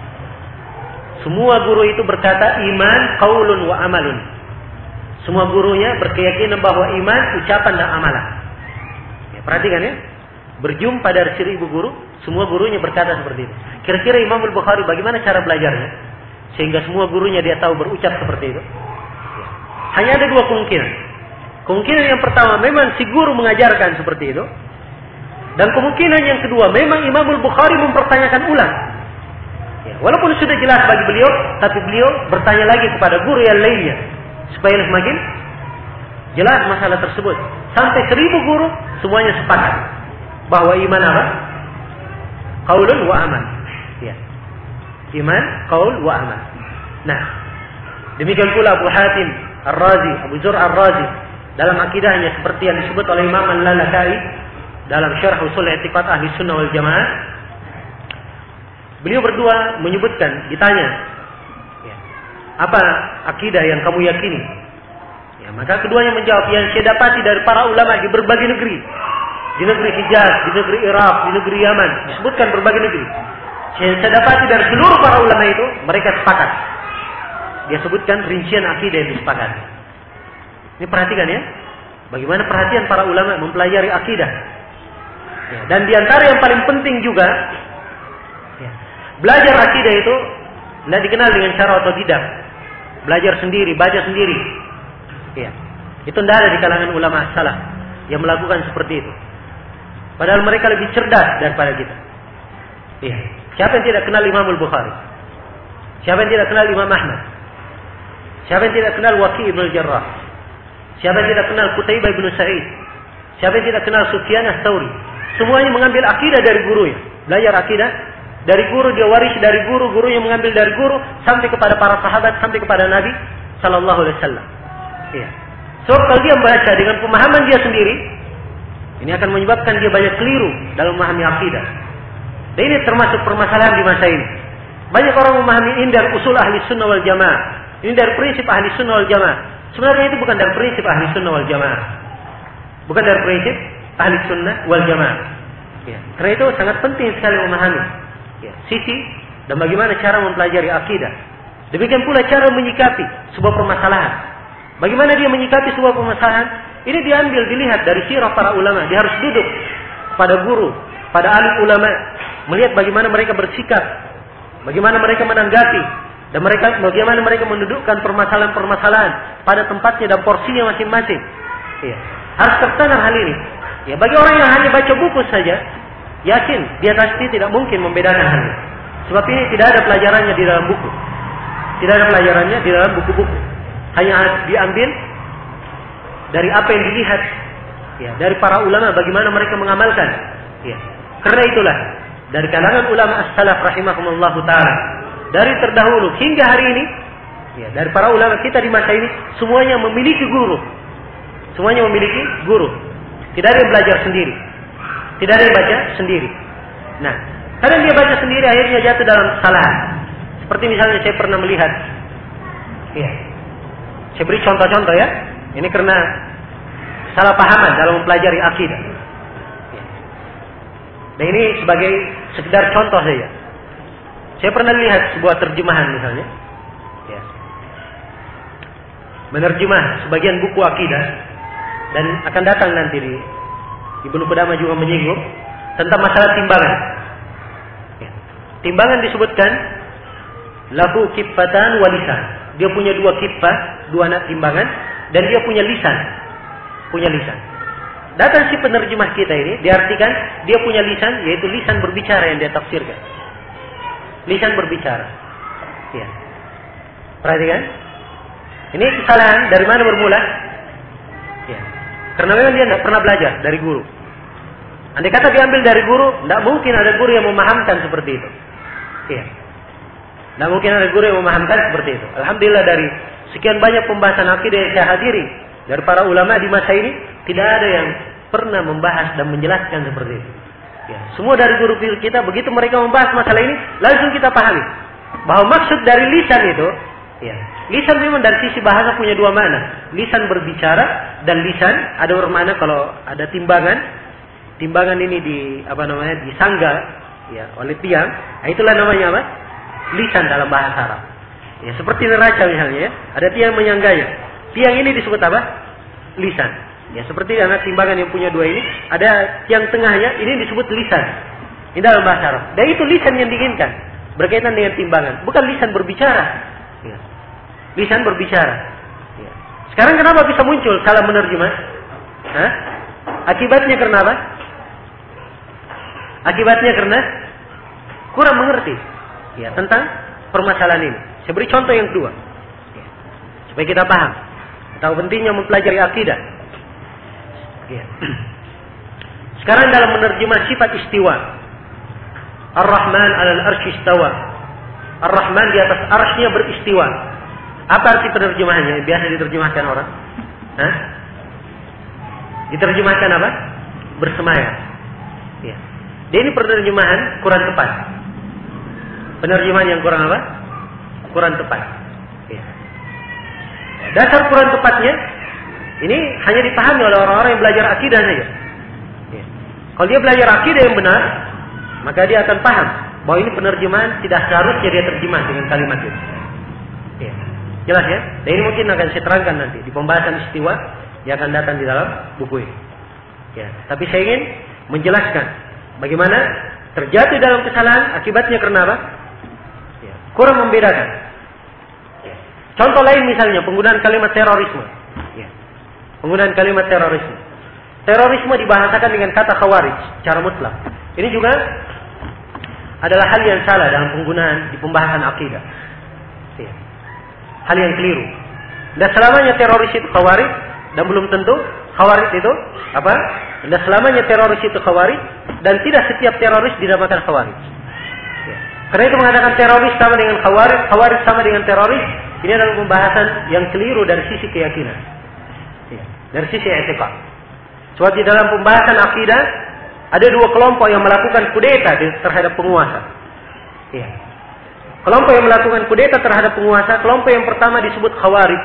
Semua guru itu berkata iman, qaulun wa amalun. Semua gurunya berkeyakinan bahwa iman, ucapan dan amalan. Ya, perhatikan ya. Berjumpa dari seribu guru, semua gurunya berkata seperti itu. Kira-kira Imam Al-Bukhari bagaimana cara belajarnya? Sehingga semua gurunya dia tahu berucap seperti itu. Ya. Hanya ada dua kemungkinan. Kemungkinan yang pertama, memang si guru mengajarkan seperti itu. Dan kemungkinan yang kedua, memang Imam Al-Bukhari mempertanyakan ulang. Ya, walaupun sudah jelas bagi beliau, tapi beliau bertanya lagi kepada guru yang lainnya. Supaya semakin jelas masalah tersebut. Sampai seribu guru, semuanya sepakat. Bahwa iman apa? Qaulun wa amal. Ya. Iman, qaul wa amal. Nah, demikian pula Abu Hatim Ar-Razi, Abu Zur Ar-Razi. Dalam akidahnya seperti yang disebut oleh Imam Al-Lalakai. Dalam syarah usul i'tiqad ahli sunnah wal jamaah, beliau berdua menyebutkan, ditanya, ya, apa akidah yang kamu yakini? Ya, maka keduanya menjawab, yang saya dapati dari para ulama di berbagai negeri, di negeri Hijaz, di negeri Irak, di negeri Yaman, disebutkan berbagai negeri. Yang saya dapati dari seluruh para ulama itu, mereka sepakat. Dia sebutkan rincian akidah yang disepakati. Ini perhatikan ya, bagaimana perhatian para ulama mempelajari akidah. Ya, dan diantara yang paling penting juga, ya, Belajar akidah itu tidak dikenal dengan cara otodidak. Belajar sendiri, baca sendiri. Ya. Itu tidak ada di kalangan ulama salaf yang melakukan seperti itu. Padahal mereka lebih cerdas daripada kita. Ya. Siapa yang tidak kenal Imam Al-Bukhari? Siapa yang tidak kenal Imam Ahmad? Siapa yang tidak kenal Waqi' ibn al-Jarrah? Siapa yang tidak kenal Qutaibah ibn Sa'id? Siapa yang tidak kenal Sufyan ats-Tsauri? Semuanya mengambil akidah dari gurunya. Belajar akidah dari guru, dia waris dari guru, guru yang mengambil dari guru sampai kepada para sahabat, sampai kepada Nabi sallallahu alaihi wasallam. Iya. So kalau dia membaca dengan pemahaman dia sendiri, ini akan menyebabkan dia banyak keliru dalam memahami akidah. Dan ini termasuk permasalahan di masa ini. Banyak orang memahami ini dari usul ahli sunnah wal jamaah. Ini dari prinsip ahli sunnah wal jamaah. Sebenarnya itu bukan dari prinsip ahli sunnah wal jamaah. Bukan dari prinsip ahli sunnah wal jamaah. Ya. Karena itu sangat penting sekali memahami ya, sisi dan bagaimana cara mempelajari akidah. Demikian pula cara menyikapi sebuah permasalahan. Bagaimana dia menyikapi sebuah permasalahan? Ini diambil, dilihat dari sirah para ulama. Dia harus duduk pada guru, pada alim ulama, melihat bagaimana mereka bersikap, bagaimana mereka menanggapi, dan mereka bagaimana mereka mendudukkan permasalahan-permasalahan pada tempatnya dan porsinya masing-masing. Ya. Harus tertanam hal ini. Ya, bagi orang yang hanya baca buku saja, yakin dia pasti tidak mungkin membedakan hal ini. Sebab ini tidak ada pelajarannya di dalam buku. Tidak ada pelajarannya di dalam buku-buku. Hanya diambil dari apa yang dilihat ya, dari para ulama bagaimana mereka mengamalkan. Ya. Karena itulah dari kalangan ulama as-salaf rahimahumullahu taala, dari terdahulu hingga hari ini, ya, dari para ulama kita di masa ini semuanya memiliki guru. Semuanya memiliki guru. Tidak ada yang belajar sendiri. Tidak ada yang baca sendiri. Nah, karena dia baca sendiri akhirnya jatuh dalam kesalahan. Seperti misalnya saya pernah melihat, ya, saya beri contoh-contoh ya. Ini karena salah pahaman dalam mempelajari akidah. Ya. Dan ini sebagai sekedar contoh saja. Saya pernah lihat sebuah terjemahan misalnya, ya, menerjemah sebagian buku akidah, dan akan datang nanti di Ibnu Qudamah juga menyinggung tentang masalah timbangan. Ya. Timbangan disebutkan lahu kiffatan wa lisan. Dia punya dua kiffah, dua anak timbangan, dan dia punya lisan. Punya lisan. Datang si penerjemah kita ini, diartikan dia punya lisan, yaitu lisan berbicara yang dia tafsirkan. Lisan berbicara. Ya. Perhatikan. Ini kesalahan dari mana bermula? Ya. Karena memang dia tidak pernah belajar dari guru. Andai kata diambil dari guru, tidak mungkin ada guru yang memahamkan seperti itu. Iya. Tidak mungkin ada guru yang memahamkan seperti itu. Alhamdulillah dari sekian banyak pembahasan akidah yang saya hadiri dari para ulama di masa ini, tidak ada yang pernah membahas dan menjelaskan seperti itu. Ya. Semua dari guru kita, begitu mereka membahas masalah ini, langsung kita pahami bahwa maksud dari lisan itu, ya, lisan memang dari sisi bahasa punya dua makna. Lisan berbicara dan lisan ada bermakna kalau ada timbangan. Timbangan ini di apa namanya disangga ya oleh tiang. Nah, itulah namanya apa? Lisan dalam bahasa Arab. Ya seperti neraca misalnya ya, ada tiang menyangganya. Tiang ini disebut apa? Lisan. Ya seperti anak timbangan yang punya dua ini, ada tiang tengahnya, ini disebut lisan. Ini dalam bahasa Arab. Dan itu lisan yang diinginkan berkaitan dengan timbangan, bukan lisan berbicara. Ya. Lisan berbicara. Ya. Sekarang kenapa bisa muncul salah menerjemah? Hah? Akibatnya karena apa? Akibatnya karena kurang mengerti ya tentang permasalahan ini. Saya beri contoh yang kedua ya, supaya kita paham tahu pentingnya mempelajari akidah. Ya. Sekarang dalam menerjemah sifat istiwa, Ar-Rahman 'alal arsy istawa. Ar-Rahman di atas arsy-nya beristiwa. Apa arti penerjemahannya? Biasa diterjemahkan orang. Hah? Diterjemahkan apa? Bersemayam. Ya. Dan ini penerjemahan kurang tepat. Penerjemahan yang kurang apa? Kurang tepat. Ya. Dasar kurang tepatnya, ini hanya dipahami oleh orang-orang yang belajar akidah saja. Ya. Kalau dia belajar akidah yang benar, maka dia akan paham bahwa ini penerjemahan tidak seharusnya dia terjemah dengan kalimat itu. Ya. Jelas ya? Dan ini mungkin akan saya terangkan nanti di pembahasan istiwa yang akan datang di dalam buku ini. Ya. Tapi saya ingin menjelaskan bagaimana terjatuh dalam kesalahan akibatnya karena apa? kurang membedakan. Contoh lain misalnya penggunaan kalimat terorisme. Penggunaan kalimat terorisme. Terorisme dibahasakan dengan kata khawarij secara mutlak. Ini juga adalah hal yang salah dalam penggunaan di pembahasan akidah. Hal yang keliru. Dan selamanya teroris itu khawarij, dan belum tentu khawarij itu apa? Dan selamanya teroris itu khawarij, dan tidak setiap teroris dinamakan khawarij. Ya. Karena itu mengatakan teroris sama dengan khawarij, khawarij sama dengan teroris, ini adalah pembahasan yang keliru dari sisi keyakinan. Ya. Dari sisi etika. Sebab di dalam pembahasan akidah ada dua kelompok yang melakukan kudeta terhadap penguasa. Ya. Kelompok yang melakukan kudeta terhadap penguasa, kelompok yang pertama disebut khawarij.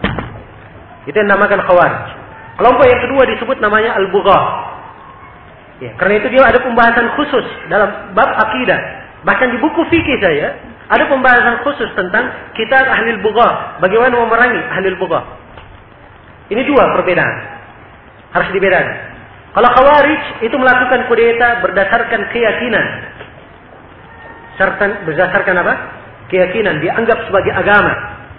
Itu yang dinamakan khawarij. Kelompok yang kedua disebut namanya al-bughah. Ya, karena itu dia ada pembahasan khusus dalam bab akidah. Bahkan di buku fikih saya ada pembahasan khusus tentang kitab ahli al-bughah, bagaimana memerangi ahli al-bughah. Ini dua perbedaan. Harus dibedakan. Kalau khawarij itu melakukan kudeta berdasarkan keyakinan. Serta berdasarkan apa? Keyakinan, dianggap sebagai agama.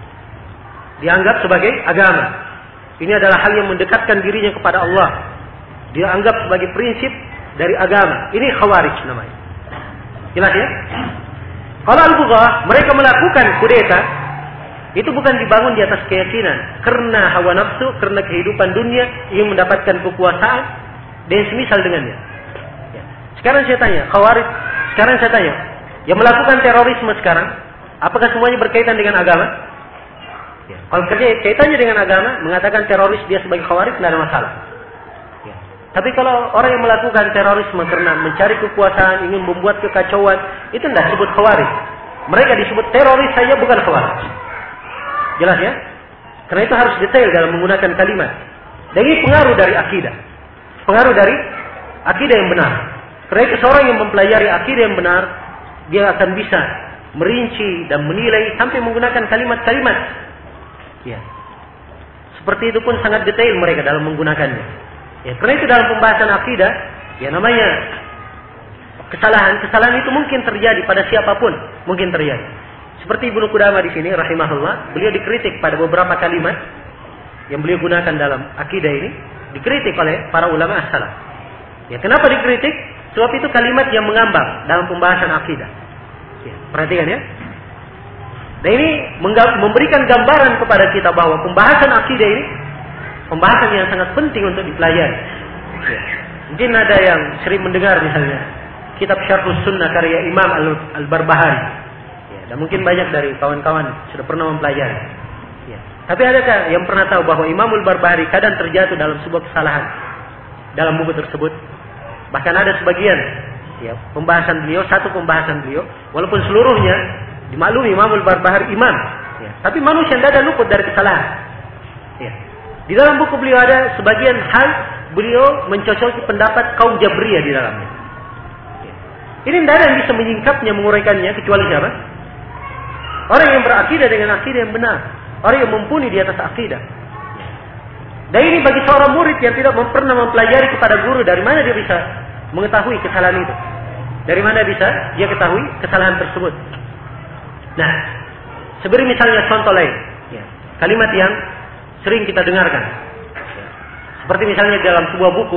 Dianggap sebagai agama. Ini adalah hal yang mendekatkan dirinya kepada Allah. Dia anggap sebagai prinsip dari agama. Ini khawarij namanya. Jelas ya? Kalau al-bughah, mereka melakukan kudeta, itu bukan dibangun di atas keyakinan. Karena hawa nafsu, karena kehidupan dunia, ingin mendapatkan kekuasaan, dan semisal dengannya. Ya. Sekarang saya tanya, khawarij, sekarang saya tanya, yang melakukan terorisme sekarang, apakah semuanya berkaitan dengan agama? Ya. Kalau kaitannya dengan agama, mengatakan teroris dia sebagai khawarij, tidak ada masalah. Ya. Tapi kalau orang yang melakukan terorisme karena mencari kekuasaan, ingin membuat kekacauan, itu tidak disebut khawarij. Mereka disebut teroris saja, bukan khawarij. Jelas ya? Karena itu harus detail dalam menggunakan kalimat. Dan ini pengaruh dari akidah. Pengaruh dari akidah yang benar. Karena itu seorang yang mempelajari akidah yang benar, dia akan bisa merinci dan menilai sampai menggunakan kalimat-kalimat. Ya. Seperti itu pun sangat detail mereka dalam menggunakannya. Ya, karena itu dalam pembahasan akidah, ya namanya kesalahan, kesalahan itu mungkin terjadi pada siapapun, mungkin terjadi. Seperti Ibnu Qudamah di sini rahimahullah, beliau dikritik pada beberapa kalimat yang beliau gunakan dalam akidah ini, dikritik oleh para ulama as-salaf. Ya, kenapa dikritik? Sebab itu kalimat yang mengambang dalam pembahasan akidah. Ya, perhatikan ya. Dan ini memberikan gambaran kepada kita bahwa pembahasan akidah ini pembahasan yang sangat penting untuk dipelajari. Ya. Mungkin ada yang sering mendengar misalnya kitab Syarhus Sunnah karya Imam Al-Barbahari. Ya, dan mungkin banyak dari kawan-kawan sudah pernah mempelajari. Ya. Tapi adakah yang pernah tahu bahwa Imam Al-Barbahari kadang terjatuh dalam sebuah kesalahan dalam buku tersebut? Bahkan ada sebagian ya, pembahasan beliau, satu pembahasan beliau, walaupun seluruhnya dimaklumi Imam Al-Barbahari imam, ya. Tapi manusia tidak ada luput dari kesalahan. Ya. Di dalam buku beliau ada sebagian hal beliau mencocoki pendapat kaum Jabriyah di dalamnya. Ya. Ini tidak ada yang bisa menyingkapnya, menguraikannya kecuali siapa? Orang yang berakidah dengan akidah yang benar, orang yang mumpuni di atas akidah. Ya. Dan ini bagi seorang murid yang tidak pernah mempelajari kepada guru, dari mana dia bisa mengetahui kesalahan itu? Dari mana bisa dia ketahui kesalahan tersebut? Nah, seperti misalnya contoh lain, ya, kalimat yang sering kita dengarkan, ya, seperti misalnya dalam sebuah buku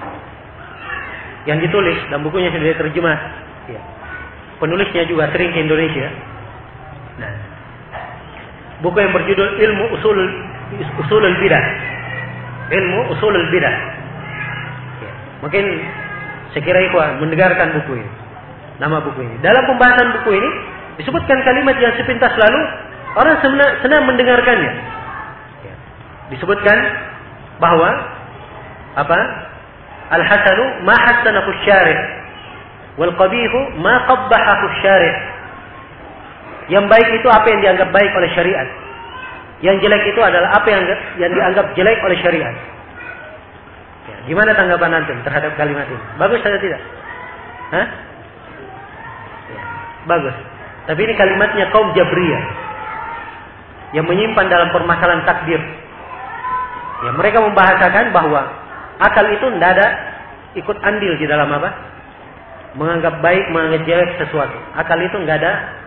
yang ditulis dan bukunya sudah diterjemah, ya, penulisnya juga sering ke Indonesia. Nah, buku yang berjudul Ilmu Usul Usulul Bidah, Ilmu Usulul Bidah. Ya, mungkin saya kira ikhwan mendengarkan buku ini, nama buku ini. Dalam pembahasan buku ini disebutkan kalimat yang sepintas lalu orang senang, senang mendengarkannya. Ya. Disebutkan bahwa apa? Al-hasanu ma hasanahu syari' wal qabihu ma qabbahahu syari'. Yang baik itu apa yang dianggap baik oleh syariat. Yang jelek itu adalah apa yang yang dianggap jelek oleh syariat. Ya. Gimana tanggapan antum terhadap kalimat ini? Bagus atau tidak? Hah? Ya. Bagus. Tapi ini kalimatnya kaum Jabriyah yang menyimpan dalam permasalahan takdir. Ya, mereka membahasakan bahwa akal itu tidak ada ikut andil di dalam apa? Menganggap baik, menganggap jelek sesuatu. Akal itu tidak ada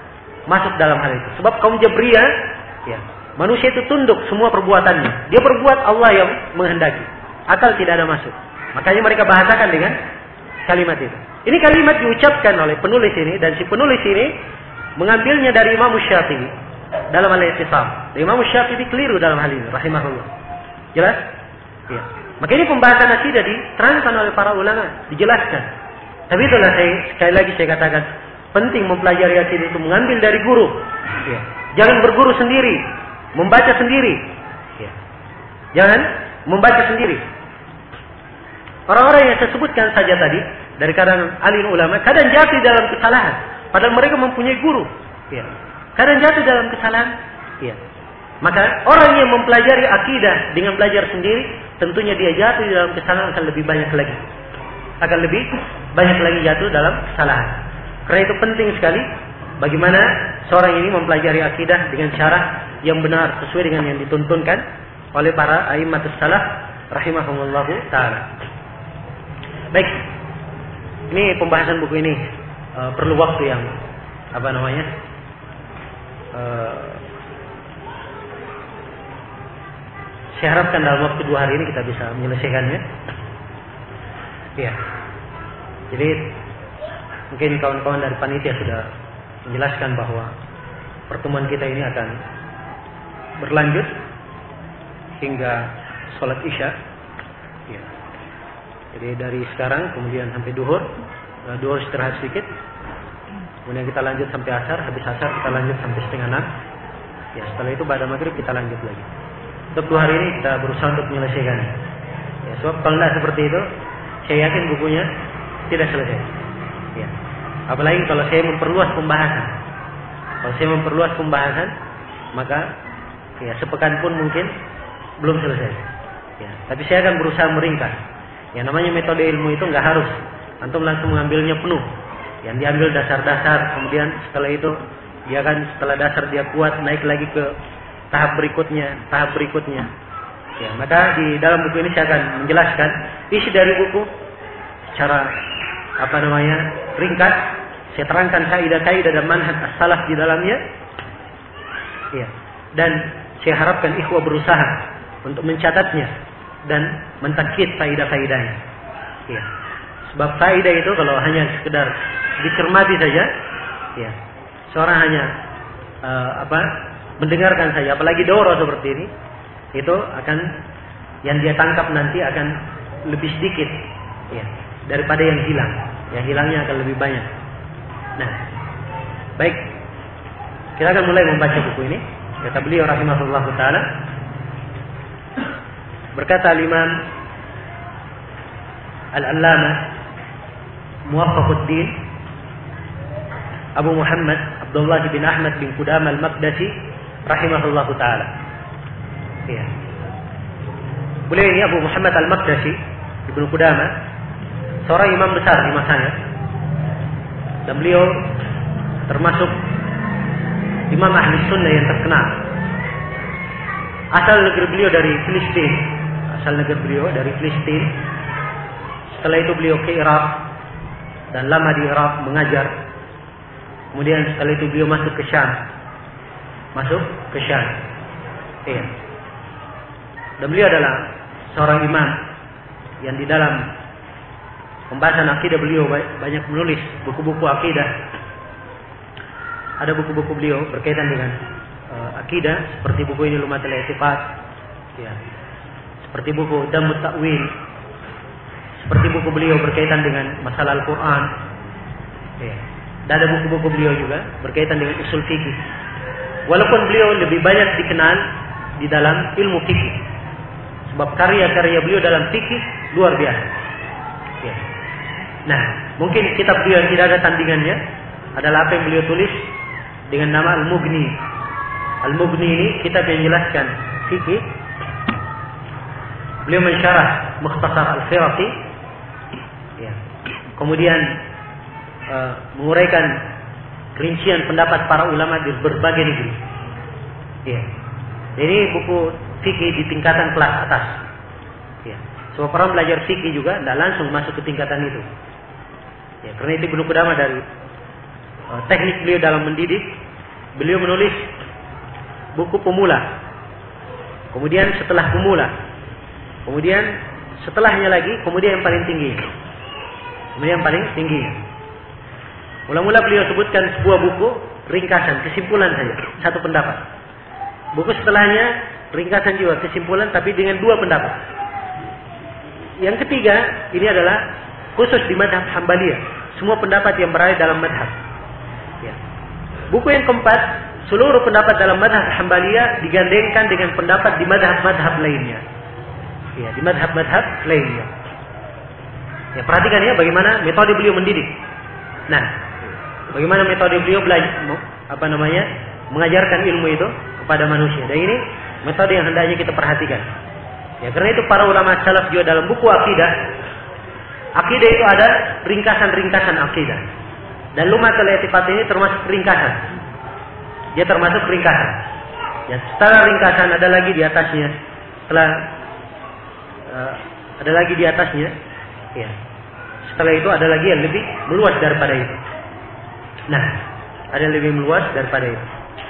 masuk dalam hal itu. Sebab kaum Jabriyah, ya, manusia itu tunduk semua perbuatannya. Dia berbuat Allah yang menghendaki. Akal tidak ada masuk. Makanya mereka bahasakan dengan kalimat itu. Ini kalimat diucapkan oleh penulis ini, dan si penulis ini mengambilnya dari Imam Syafi'i dalam Al-I'tisam. Imam Syafi'i keliru dalam hal ini, rahimahullah. Jelas? Ya. Maka ini pembahasan akidah diterangkan oleh para ulama, dijelaskan. Tapi itulah saya sekali lagi saya katakan penting mempelajari akidah itu, mengambil dari guru. Ya. Jangan berguru sendiri, membaca sendiri. Ya. Jangan membaca sendiri. Orang-orang yang saya sebutkan saja tadi dari kalangan alim ulama kadang jatuh dalam kesalahan, padahal mereka mempunyai guru. Ya. Kadang jatuh dalam kesalahan. Ya. Maka orang yang mempelajari akidah dengan belajar sendiri, tentunya dia jatuh dalam kesalahan akan lebih banyak lagi. Akan lebih banyak lagi jatuh dalam kesalahan. Karena itu penting sekali bagaimana seorang ini mempelajari akidah dengan cara yang benar sesuai dengan yang dituntunkan oleh para a'immatus salaf rahimahumullahu taala. Baik. Ini pembahasan buku ini uh, perlu waktu yang apa namanya? Uh, saya harapkan dalam waktu dua hari ini kita bisa menyelesaikannya. Ya. Jadi mungkin kawan-kawan dari panitia sudah menjelaskan bahwa pertemuan kita ini akan berlanjut hingga sholat isya. Ya. Jadi dari sekarang kemudian sampai duhur, duhur istirahat sedikit, kemudian kita lanjut sampai asar, habis asar kita lanjut sampai setengah enam. Ya, setelah itu pada maghrib kita lanjut lagi. Untuk dua hari ini kita berusaha untuk menyelesaikannya. Ya, sebab kalau tidak seperti itu, saya yakin bukunya tidak selesai. Ya. Apalagi kalau saya memperluas pembahasan. Kalau saya memperluas pembahasan, maka ya sepekan pun mungkin belum selesai. Ya, tapi saya akan berusaha meringkas. Ya, namanya metode ilmu itu nggak harus antum langsung mengambilnya penuh. Yang diambil dasar-dasar, kemudian setelah itu dia akan setelah dasar dia kuat naik lagi ke tahap berikutnya, tahap berikutnya. Ya, maka di dalam buku ini saya akan menjelaskan isi dari buku secara apa namanya ringkas. Saya terangkan kaidah-kaidah dan manhaj as-salaf di dalamnya. Ya, dan saya harapkan ikhwah berusaha untuk mencatatnya dan mentakkid faidah-faidahnya. Ya. Sebab faidah itu kalau hanya sekedar dicermati saja, ya, seorang hanya uh, apa mendengarkan saja, apalagi doro seperti ini, itu akan yang dia tangkap nanti akan lebih sedikit, ya, daripada yang hilang. Yang hilangnya akan lebih banyak. Nah, baik, kita akan mulai membaca buku ini. Kata beliau rahimahullah taala, berkata Imam Al-Allamah Muwaffaquddin Abu Muhammad Abdullah bin Ahmad bin Qudamah Al-Maqdisi rahimahullah taala. Ya. Beliau ini Abu Muhammad Al-Maqdisi Ibnu Qudamah, seorang imam besar di masanya, dan beliau termasuk imam ahli sunnah yang terkenal. Asal negeri beliau dari Filistin, asal negeri beliau dari Filistin. Setelah itu beliau ke Irak dan lama di Irak mengajar. Kemudian setelah itu beliau masuk ke Syam, masuk ke Syam. Iya. Dan beliau adalah seorang imam yang di dalam pembahasan akidah beliau banyak menulis buku-buku akidah. Ada buku-buku beliau berkaitan dengan uh, akidah, seperti buku ini Lumatul I'tiqad, ya. Seperti buku Damut Ta'wil, seperti buku beliau berkaitan dengan masalah Al-Quran, ya. Dan ada buku-buku beliau juga berkaitan dengan usul fikih. Walaupun beliau lebih banyak dikenal di dalam ilmu fikih, sebab karya-karya beliau dalam fikih luar biasa. Ya. Nah, mungkin kitab beliau yang tidak ada tandingannya adalah apa yang beliau tulis dengan nama Al-Mughni. Al-Mughni ini kitab yang menjelaskan fikih. Beliau mensyarah Mukhtasar Al-Firaqi. Ya. Kemudian uh, menguraikan rincian pendapat para ulama di berbagai negeri. Ya. Jadi buku fikih di tingkatan kelas atas. Ya. Sebab orang belajar fikih juga tidak langsung masuk ke tingkatan itu. Ya, karena itu Ibnu Qudamah dari uh, teknik beliau dalam mendidik, beliau menulis buku pemula. Kemudian setelah pemula. Kemudian setelahnya lagi, kemudian yang paling tinggi. Kemudian yang paling tinggi. Mula-mula beliau sebutkan sebuah buku ringkasan, kesimpulan saja, satu pendapat. Buku setelahnya ringkasan juga, kesimpulan tapi dengan dua pendapat. Yang ketiga, ini adalah khusus di madhab Hambaliyah. Semua pendapat yang berada dalam madhab. Ya. Buku yang keempat, seluruh pendapat dalam madhab Hambaliyah digandengkan dengan pendapat di madhab-madhab lainnya. Ya, di madhab-madhab lainnya. Ya, perhatikan ya bagaimana metode beliau mendidik. Nah, bagaimana metode beliau belajar, apa namanya, mengajarkan ilmu itu kepada manusia. Dan ini metode yang hendaknya kita perhatikan. Ya, karena itu para ulama salaf juga dalam buku akidah, akidah itu ada ringkasan-ringkasan akidah. Dan Lum'atul I'tiqad ini termasuk ringkasan. Dia termasuk ringkasan. Ya, setelah ringkasan ada lagi di atasnya. Setelah uh, ada lagi di atasnya. Ya. Setelah itu ada lagi yang lebih meluas daripada itu. Nah, ada yang lebih meluas daripada itu.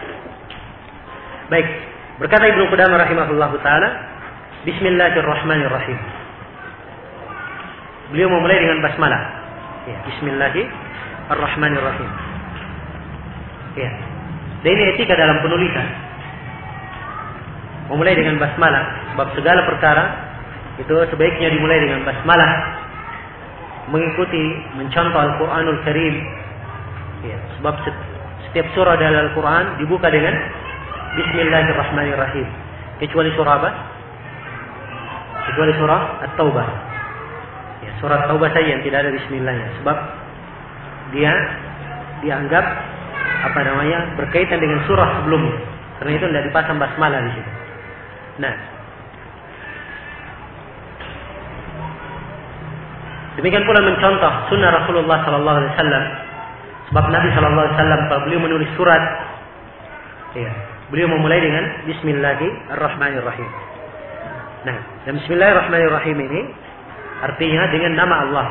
Baik, berkata Ibnu Qudamah rahimahullahu taala, Bismillahirrahmanirrahim. Beliau memulai dengan basmalah. Ya, Bismillahirrahmanirrahim. Ya. Dan ini etika dalam penulisan. Memulai dengan basmalah, sebab segala perkara itu sebaiknya dimulai dengan basmalah, mengikuti mencontoh Al-Qur'anul Karim. Ya, sebab setiap surah dalam Al-Qur'an dibuka dengan Bismillahirrahmanirrahim. Kecuali surah apa? Kecuali surah At-Taubah. Ya, surah At-Taubah saja yang tidak ada bismillahnya. Sebab dia dianggap apa namanya berkaitan dengan surah sebelumnya. Karena itu tidak dipasang basmalah di situ. Nah, demikian pula mencontoh sunnah Rasulullah Sallallahu Alaihi Wasallam. Sebab Nabi Sallallahu Alaihi Wasallam kalau beliau menulis surat, ya, beliau memulai dengan Bismillahirrahmanirrahim. Nah, dan Bismillahirrahmanirrahim ini artinya dengan nama Allah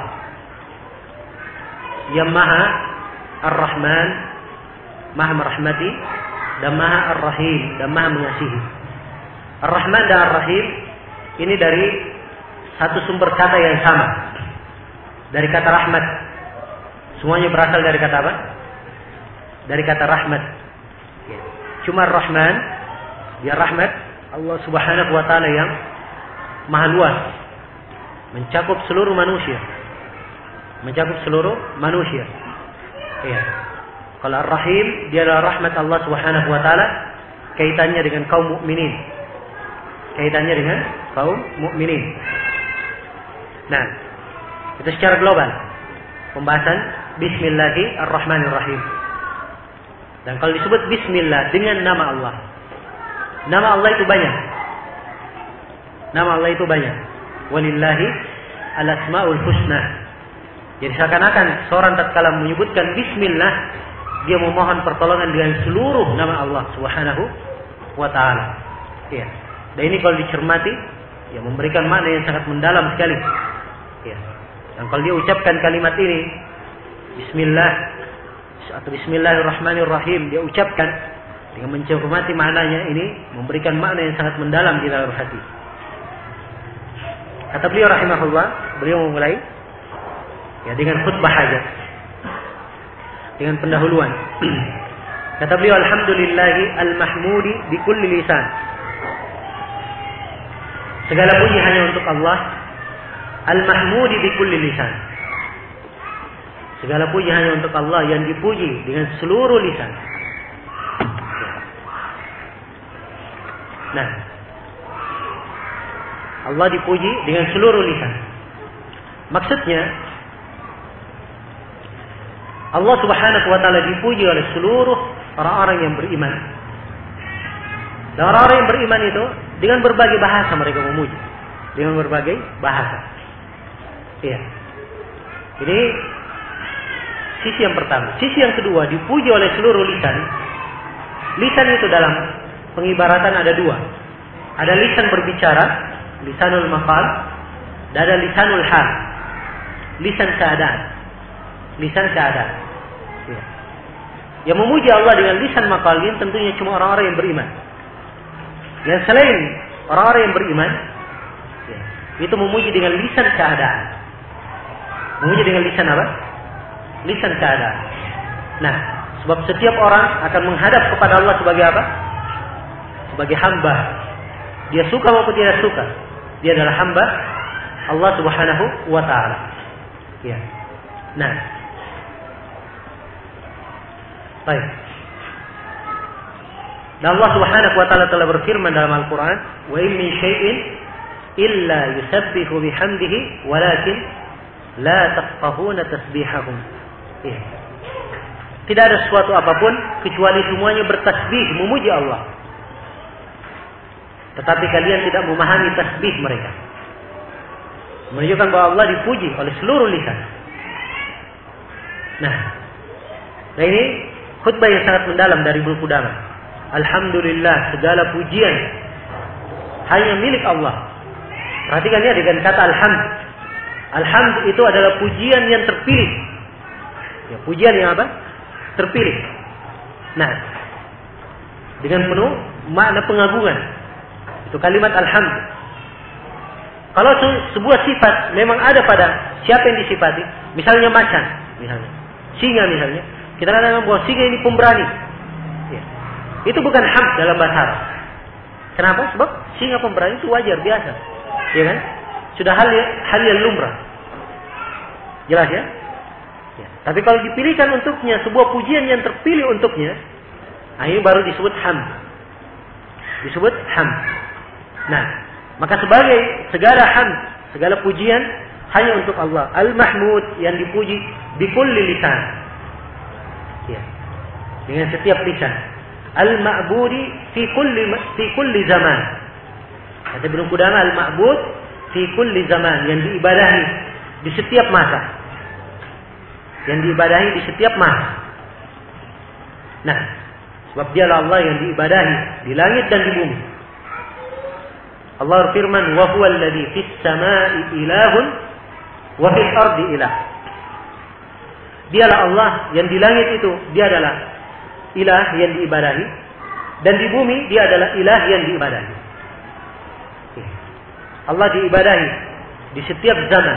yang Maha Ar-Rahman, Maha merahmati, dan Maha Ar-Rahim, dan Maha mengasihi. Ar-Rahman dan Ar-Rahim ini dari satu sumber kata yang sama, dari kata rahmat. Semuanya berasal dari kata apa? Dari kata rahmat. Cuma Ar-Rahman, dia rahmat Allah Subhanahu wa taala yang maha luas, mencakup seluruh manusia, mencakup seluruh manusia. Ya. Kalau Ar-Rahim, dia adalah rahmat Allah Subhanahu wa taala, kaitannya dengan kaum mukminin. Kaitannya dengan kaum mukminin. Nah, itu secara global pembahasan Bismillahirrahmanirrahim. Dan kalau disebut Bismillah dengan nama Allah, nama Allah itu banyak. Nama Allah itu banyak. Walillahi al-asmaul husna. Jadi seakan-akan seorang tatkala menyebutkan Bismillah, dia memohon pertolongan dengan seluruh nama Allah Subhanahu wa taala. Ya. Dan ini kalau dicermati, ya memberikan makna yang sangat mendalam sekali. Ya. Dan kalau dia ucapkan kalimat ini, Bismillah atau Bismillahirrahmanirrahim, dia ucapkan dengan mencermati maknanya, ini memberikan makna yang sangat mendalam di dalam hati. Kata beliau rahimahullah, beliau memulai ya dengan khutbah hajat, dengan pendahuluan. Kata beliau, alhamdulillahi al-mahmudi bi kulli lisan. Segala puji hanya untuk Allah, al-mahmudi bi kulli lisan. Segala puji hanya untuk Allah yang dipuji dengan seluruh lisan. Nah, Allah dipuji dengan seluruh lisan. Maksudnya, Allah Subhanahu wa taala dipuji oleh seluruh orang-orang yang beriman. Dan orang-orang yang beriman itu dengan berbagai bahasa mereka memuji, dengan berbagai bahasa. Iya. Ini sisi yang pertama. Sisi yang kedua, dipuji oleh seluruh lisan. Lisan itu dalam pengibaratan ada dua. Ada lisan berbicara, lisanul maqal, dan ada lisanul hal, lisan keadaan. Lisan keadaan. Ya. Yang memuji Allah dengan lisan maqalin tentunya cuma orang-orang yang beriman. Yang selain orang-orang yang beriman, ya, itu memuji dengan lisan keadaan. Memuji dengan lisan apa? Lisan keadaan. Nah, sebab setiap orang akan menghadap kepada Allah sebagai apa? Sebagai hamba. Dia suka maupun tidak suka, dia adalah hamba Allah Subhanahu wa taala. Ya. Nah. Baik. Dan Allah Subhanahu wa taala telah berfirman dalam Al-Qur'an, "Wa in min syai'in illa yusabbihu bihamdihi walakin la tafqahuna tasbihahum." Ya. Tidak ada sesuatu apapun kecuali semuanya bertasbih memuji Allah. Tetapi kalian tidak memahami tasbih mereka. Menunjukkan bahwa Allah dipuji oleh seluruh lisan. Nah, nah ini khutbah yang sangat mendalam dari Ibnu Qudamah. Alhamdulillah, segala pujian hanya milik Allah. Perhatikan ya dengan kata alhamd. Alhamd itu adalah pujian yang terpilih. Ya, pujian yang apa? Terpilih. Nah, dengan penuh makna pengagungan. Itu kalimat alhamd. Kalau sebuah sifat memang ada pada siapa yang disifati, misalnya macan, misalnya singa, misalnya kita katakan bahwa singa ini pemberani. Ya. Itu bukan hamd dalam bahasa Arab. Kenapa? Sebab singa pemberani itu wajar, biasa, ya kan? Sudah hal hal yang lumrah. Jelas ya? Ya. Tapi kalau dipilihkan untuknya sebuah pujian yang terpilih untuknya, nah ini baru disebut hamd. Disebut hamd. Nah, maka sebagai segala hamd, segala pujian hanya untuk Allah. Al-Mahmud yang dipuji bikulli lisan. Ya. Dengan setiap lisan. Al-Ma'budi fi kulli fi kulli zaman. Kata Ibnu Qudamah, al-Ma'bud fi kulli zaman, yang diibadahi di setiap masa. Yang diibadahi di setiap masa. Nah, sebab dialah Allah yang diibadahi di langit dan di bumi. Allah berfirman, wa huwal ladzi fis samaa'i ilahun wa fil ardi ilah. Dialah Allah yang di langit itu, dia adalah ilah yang diibadahi, dan di bumi dia adalah ilah yang diibadahi. Allah diibadahi di setiap zaman.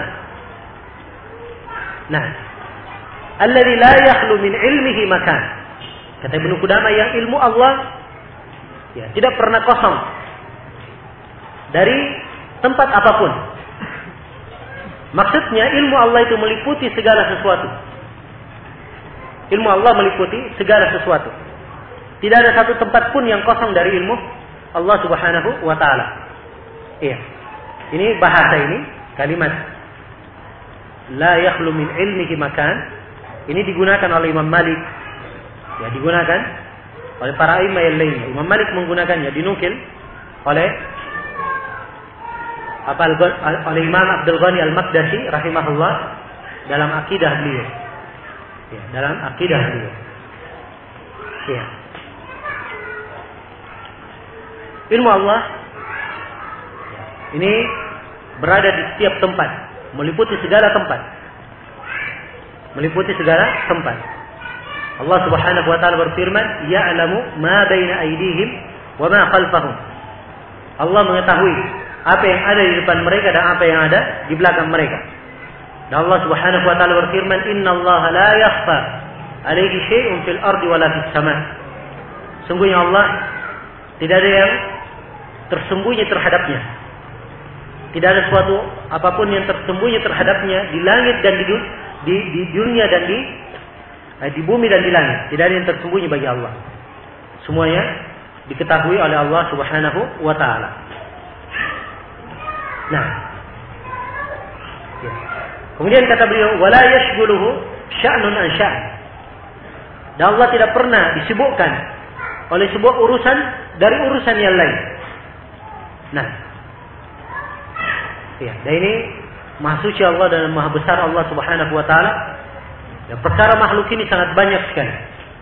Nah, alladzi la yakhlu min ilmihi makan. Kata Ibnu Qudamah, yang ilmu Allah ya, tidak pernah kosong dari tempat apapun. Maksudnya ilmu Allah itu meliputi segala sesuatu. Ilmu Allah meliputi segala sesuatu. Tidak ada satu tempat pun yang kosong dari ilmu Allah Subhanahu wa taala. Iya. Ini bahasa ini, kalimat la yakhlu min ilmihi makan, ini digunakan oleh Imam Malik. Ya, digunakan oleh para imam yang lainnya. Imam Malik menggunakannya, dinukil oleh apa oleh Imam Abdul Ghani Al-Maqdisi rahimahullah dalam akidah beliau. Ya, dalam akidah beliau. Ya. Ilmu Allah ini berada di setiap tempat, meliputi segala tempat. Meliputi segala tempat. Allah Subhanahu wa taala berfirman, "Ya'lamu ma baina aydihim wa ma khalfahum." Allah mengetahui apa yang ada di depan mereka dan apa yang ada di belakang mereka. Dan Allah Subhanahu wa taala berfirman, "Innallaha la yakhfa 'alaihi syai'un fil ardi wa la fis sama'." Sungguhnya Allah tidak ada yang tersembunyi terhadapnya. Tidak ada sesuatu apapun yang tersembunyi terhadapnya di langit dan di di, di dunia dan di eh, di bumi dan di langit. Tidak ada yang tersembunyi bagi Allah. Semuanya diketahui oleh Allah Subhanahu wa taala. Nah. Ya. Kemudian kata beliau, "Wala yashghuluhu sya'nun an sya'n." Dan Allah tidak pernah disibukkan oleh sebuah urusan dari urusan yang lain. Nah, ya, dan ini Maha Suci Allah dan Maha Besar Allah Subhanahu wa taala. Dan perkara makhluk ini sangat banyak sekali.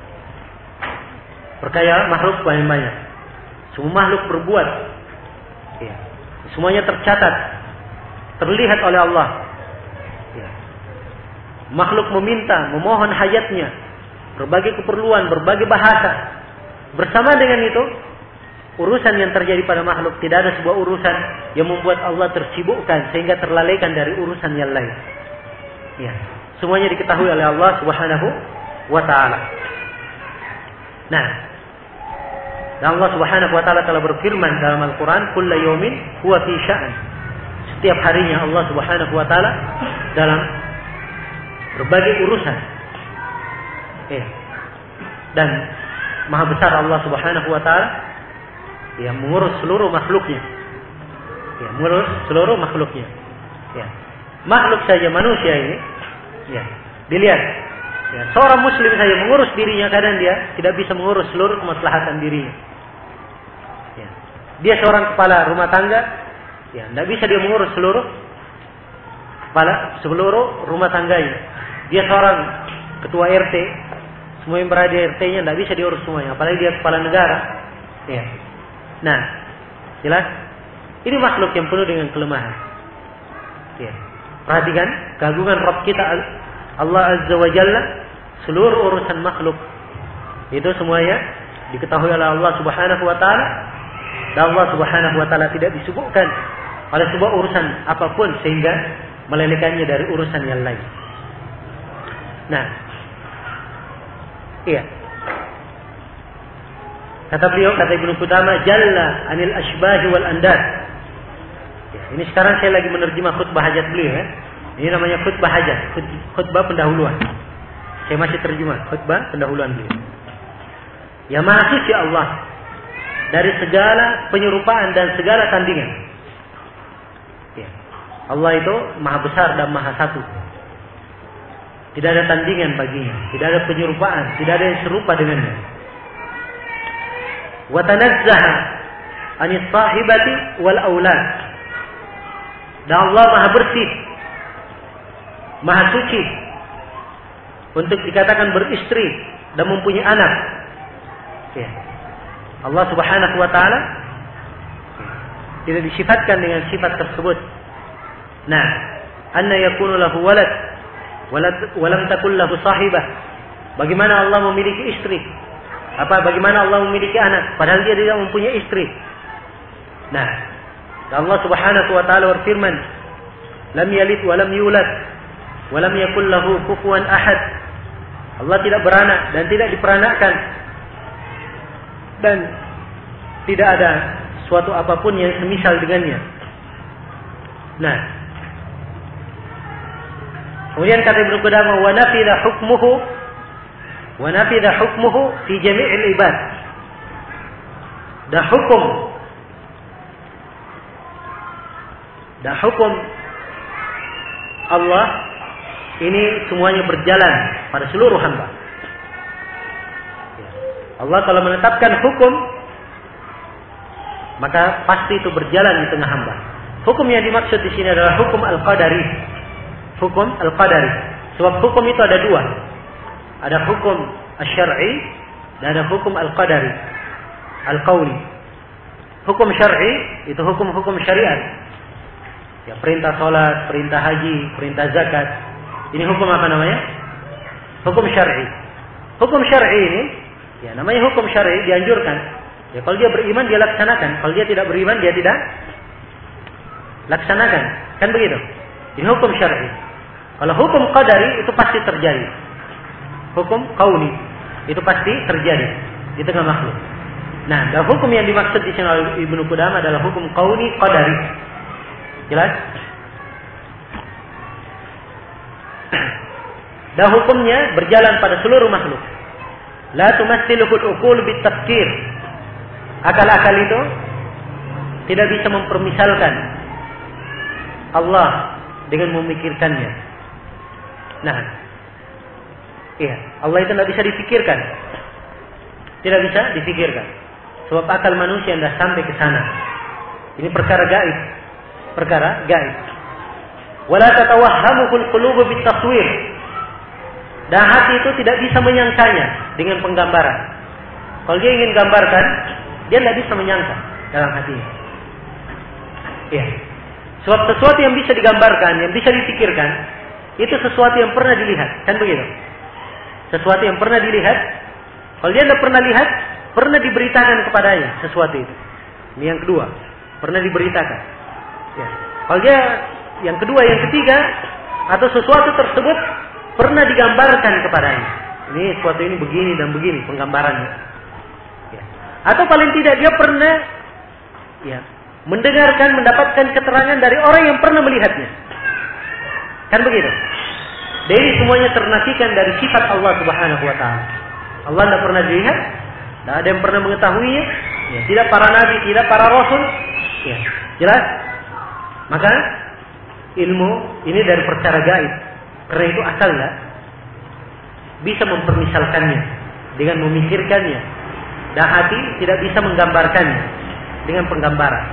Perkara makhluk banyak banyak. Semua makhluk berbuat. Ya. Semuanya tercatat, terlihat oleh Allah. Ya. Makhluk meminta, memohon hajatnya berbagai keperluan, berbagai bahasa. Bersama dengan itu, urusan yang terjadi pada makhluk, tidak ada sebuah urusan yang membuat Allah tersibukkan sehingga terlalaikan dari urusan yang lain. Ya, semuanya diketahui oleh Allah Subhanahu wa taala. Nah, dan Allah Subhanahu wa taala telah berfirman dalam Al-Qur'an, "Kullu yaumin huwa fi sya'an." Setiap harinya Allah Subhanahu wa taala dalam berbagai urusan. Ya. Dan maha besar Allah Subhanahu wa taala yang mengurus seluruh makhluknya. Ya, mengurus seluruh makhluknya. Ya. Makhluk saja manusia ini, ya, dilihat. Ya, seorang muslim saja mengurus dirinya, kadang dia tidak bisa mengurus seluruh kemaslahatan dirinya. Ya. Dia seorang kepala rumah tangga, ya, tidak bisa dia mengurus seluruh kepala seluruh rumah tangganya. Dia seorang ketua R T, semua yang berada di R T-nya tidak bisa diurus semuanya, apalagi dia kepala negara. Ya. Nah, jelas ini makhluk yang penuh dengan kelemahan. Ya. Perhatikan keagungan Rabb kita Allah Azza wa Jalla, seluruh urusan makhluk itu semuanya diketahui oleh Allah Subhanahu wa taala, dan Allah Subhanahu wa taala tidak disibukkan oleh sebuah urusan apapun sehingga melelekannya dari urusan yang lain. Nah, iya. Kata beliau, kata Ibnu Qudamah, Jalla anil asbahi wal andad. Ya, ini sekarang saya lagi menerjemah khutbah hajat beliau ya. Ini namanya khutbah hajat, khutbah pendahuluan. Saya masih terjemah khutbah pendahuluan beliau. Ya, maha suci Allah dari segala penyerupaan dan segala tandingan. Ya. Allah itu maha besar dan maha satu. Tidak ada tandingan baginya, tidak ada penyerupaan, tidak ada yang serupa dengannya. Wa tanazzaha anis sahibati wal aulad. Dan Allah maha bersih, maha suci untuk dikatakan beristri dan mempunyai anak. Ya. Allah Subhanahu wa taala tidak disifatkan dengan sifat tersebut. Nah, anna yakunu lahu walad wa lam takul lahu sahibah. Bagaimana Allah memiliki istri? Apa bagaimana Allah memiliki anak padahal dia tidak mempunyai istri? Nah, Allah Subhanahu wa taala berfirman, "Lam yalid wa lam yulad wa lam yakul lahu kufuwan ahad." Allah tidak beranak dan tidak diperanakkan, dan tidak ada suatu apapun yang semisal dengannya. Nah, kemudian kata Ibnu Qudamah, wa nafidha hukmuhu wa nafidha hukmuhu fi jami'il ibad. Dan hukum dan hukum Allah ini semuanya berjalan pada seluruh hamba. Allah kalau menetapkan hukum, maka pasti itu berjalan di tengah hamba. Hukum yang dimaksud di sini adalah hukum al-qadari. Hukum al-qadari. Sebab hukum itu ada dua. Ada hukum asy-syar'i dan ada hukum al-qadari, al-qauli. Hukum syar'i itu hukum-hukum syariat. Ya, perintah salat, perintah haji, perintah zakat. Ini hukum apa namanya? Hukum syar'i. Hukum syar'i ini, ya namanya hukum syar'i, dianjurkan. Ya kalau dia beriman dia laksanakan, kalau dia tidak beriman dia tidak laksanakan. Kan begitu? Ini hukum syar'i. Kalau hukum qadari itu pasti terjadi. Hukum kauni itu pasti terjadi di tengah makhluk. Nah, dan hukum yang dimaksud di sini oleh Ibnu Qudamah adalah hukum kauni qadari. Jelas? Dan hukumnya berjalan pada seluruh makhluk. La tumassiluhul uqul bitafkir. Akal-akal itu tidak bisa mempermisalkan Allah dengan memikirkannya. Nah, iya, Allah itu tidak bisa dipikirkan. Tidak bisa dipikirkan. Sebab akal manusia tidak sampai ke sana. Ini perkara gaib. Perkara gaib. Wala tatawahhamuhul qulubu bitaswir. Dan hati itu tidak bisa menyangkanya dengan penggambaran. Kalau dia ingin gambarkan, dia tidak bisa menyangka dalam hatinya. Iya. Sebab sesuatu yang bisa digambarkan, yang bisa dipikirkan, itu sesuatu yang pernah dilihat, kan begitu? sesuatu yang pernah dilihat. Kalau dia tidak pernah lihat, pernah diberitakan kepadanya sesuatu itu. Ini yang kedua, pernah diberitakan. Ya. Kalau dia yang kedua, yang ketiga, atau sesuatu tersebut pernah digambarkan kepadanya. Ini sesuatu ini begini dan begini penggambarannya. Ya. Atau paling tidak dia pernah ya, mendengarkan, mendapatkan keterangan dari orang yang pernah melihatnya. Kan begitu. Jadi semuanya ternafikan dari sifat Allah Subhanahu wa taala. Allah tidak pernah dilihat, tidak ada yang pernah mengetahuinya, ya, tidak para nabi, tidak para rasul. Ya, jelas? Maka ilmu ini dari perkara gaib. Karena itu asalnya bisa mempermisalkannya dengan memikirkannya, dan hati tidak bisa menggambarkannya dengan penggambaran.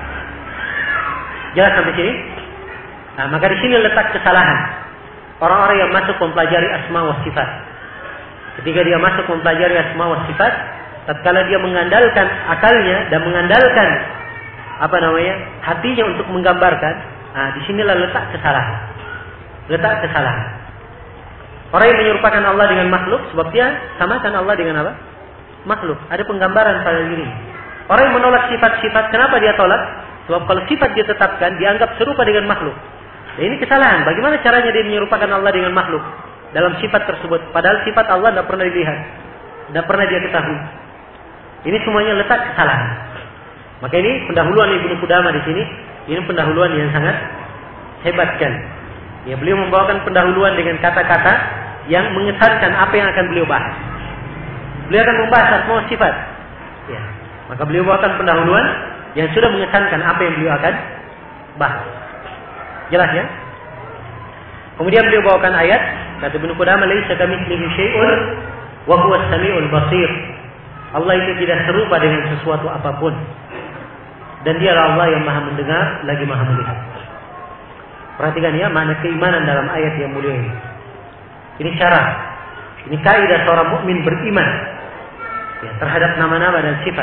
Jelas sampai sini? Nah, maka di sini letak kesalahan orang-orang yang masuk mempelajari asma wa sifat. Ketika dia masuk mempelajari asma wa sifat, tatkala dia mengandalkan akalnya dan mengandalkan apa namanya hatinya untuk menggambarkan, nah disinilah letak kesalahan. Letak kesalahan. Orang yang menyerupakan Allah dengan makhluk, sebab dia samakan Allah dengan apa? Makhluk. Ada penggambaran pada diri. Orang yang menolak sifat-sifat, kenapa dia tolak? Sebab kalau sifat dia tetapkan, dianggap serupa dengan makhluk. Nah, ini kesalahan. Bagaimana caranya dia menyerupakan Allah dengan makhluk dalam sifat tersebut? Padahal sifat Allah tidak pernah dilihat, tidak pernah dia ketahui. Ini semuanya letak kesalahan. Maka ini pendahuluan Ibnu Qudamah di sini, ini pendahuluan yang sangat hebat kan. Ya, beliau membawakan pendahuluan dengan kata-kata yang mengesankan apa yang akan beliau bahas. Beliau akan membahas semua sifat. Ya, maka beliau bawakan pendahuluan yang sudah mengesankan apa yang beliau akan bahas. Jelas ya? Kemudian beliau bawakan ayat, kata Ibnu Qudamah, "Laisa kamitslihi syai'un wa huwas samiul basir." Allah itu tidak serupa dengan sesuatu apapun. Dan dialah Allah yang Maha mendengar lagi Maha melihat. Perhatikan ya makna keimanan dalam ayat yang mulia ini. Ini syarat, ini kaidah seorang mukmin beriman ya, terhadap nama-nama dan sifat.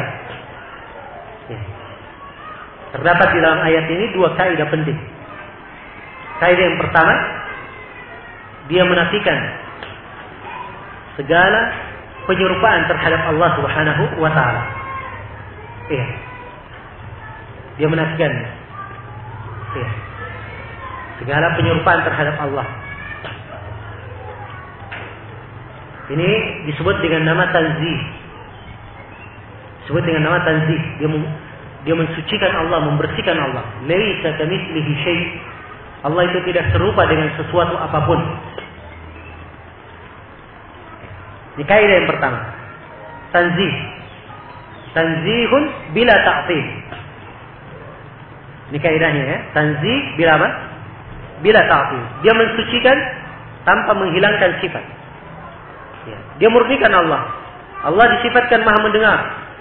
Ya. Terdapat di dalam ayat ini dua kaidah penting. Kaidah yang pertama, dia menafikan segala penyerupaan terhadap Allah Subhanahu wa taala. Iya. Dia menafikan. Iya. Segala penyerupaan terhadap Allah. Ini disebut dengan nama tanzih. Disebut dengan nama tanzih. Dia dia mensucikan Allah, membersihkan Allah. Laisa kamitslihi syai'. Allah itu tidak serupa dengan sesuatu apapun. Ini kaidah yang pertama. Tanzih. Tanzihun bila ta'til. Ini kaidahnya ya. Tanzih bila apa? Bila ta'til. Dia mensucikan tanpa menghilangkan sifat. Ya. Dia murnikan Allah. Allah disifatkan Maha mendengar.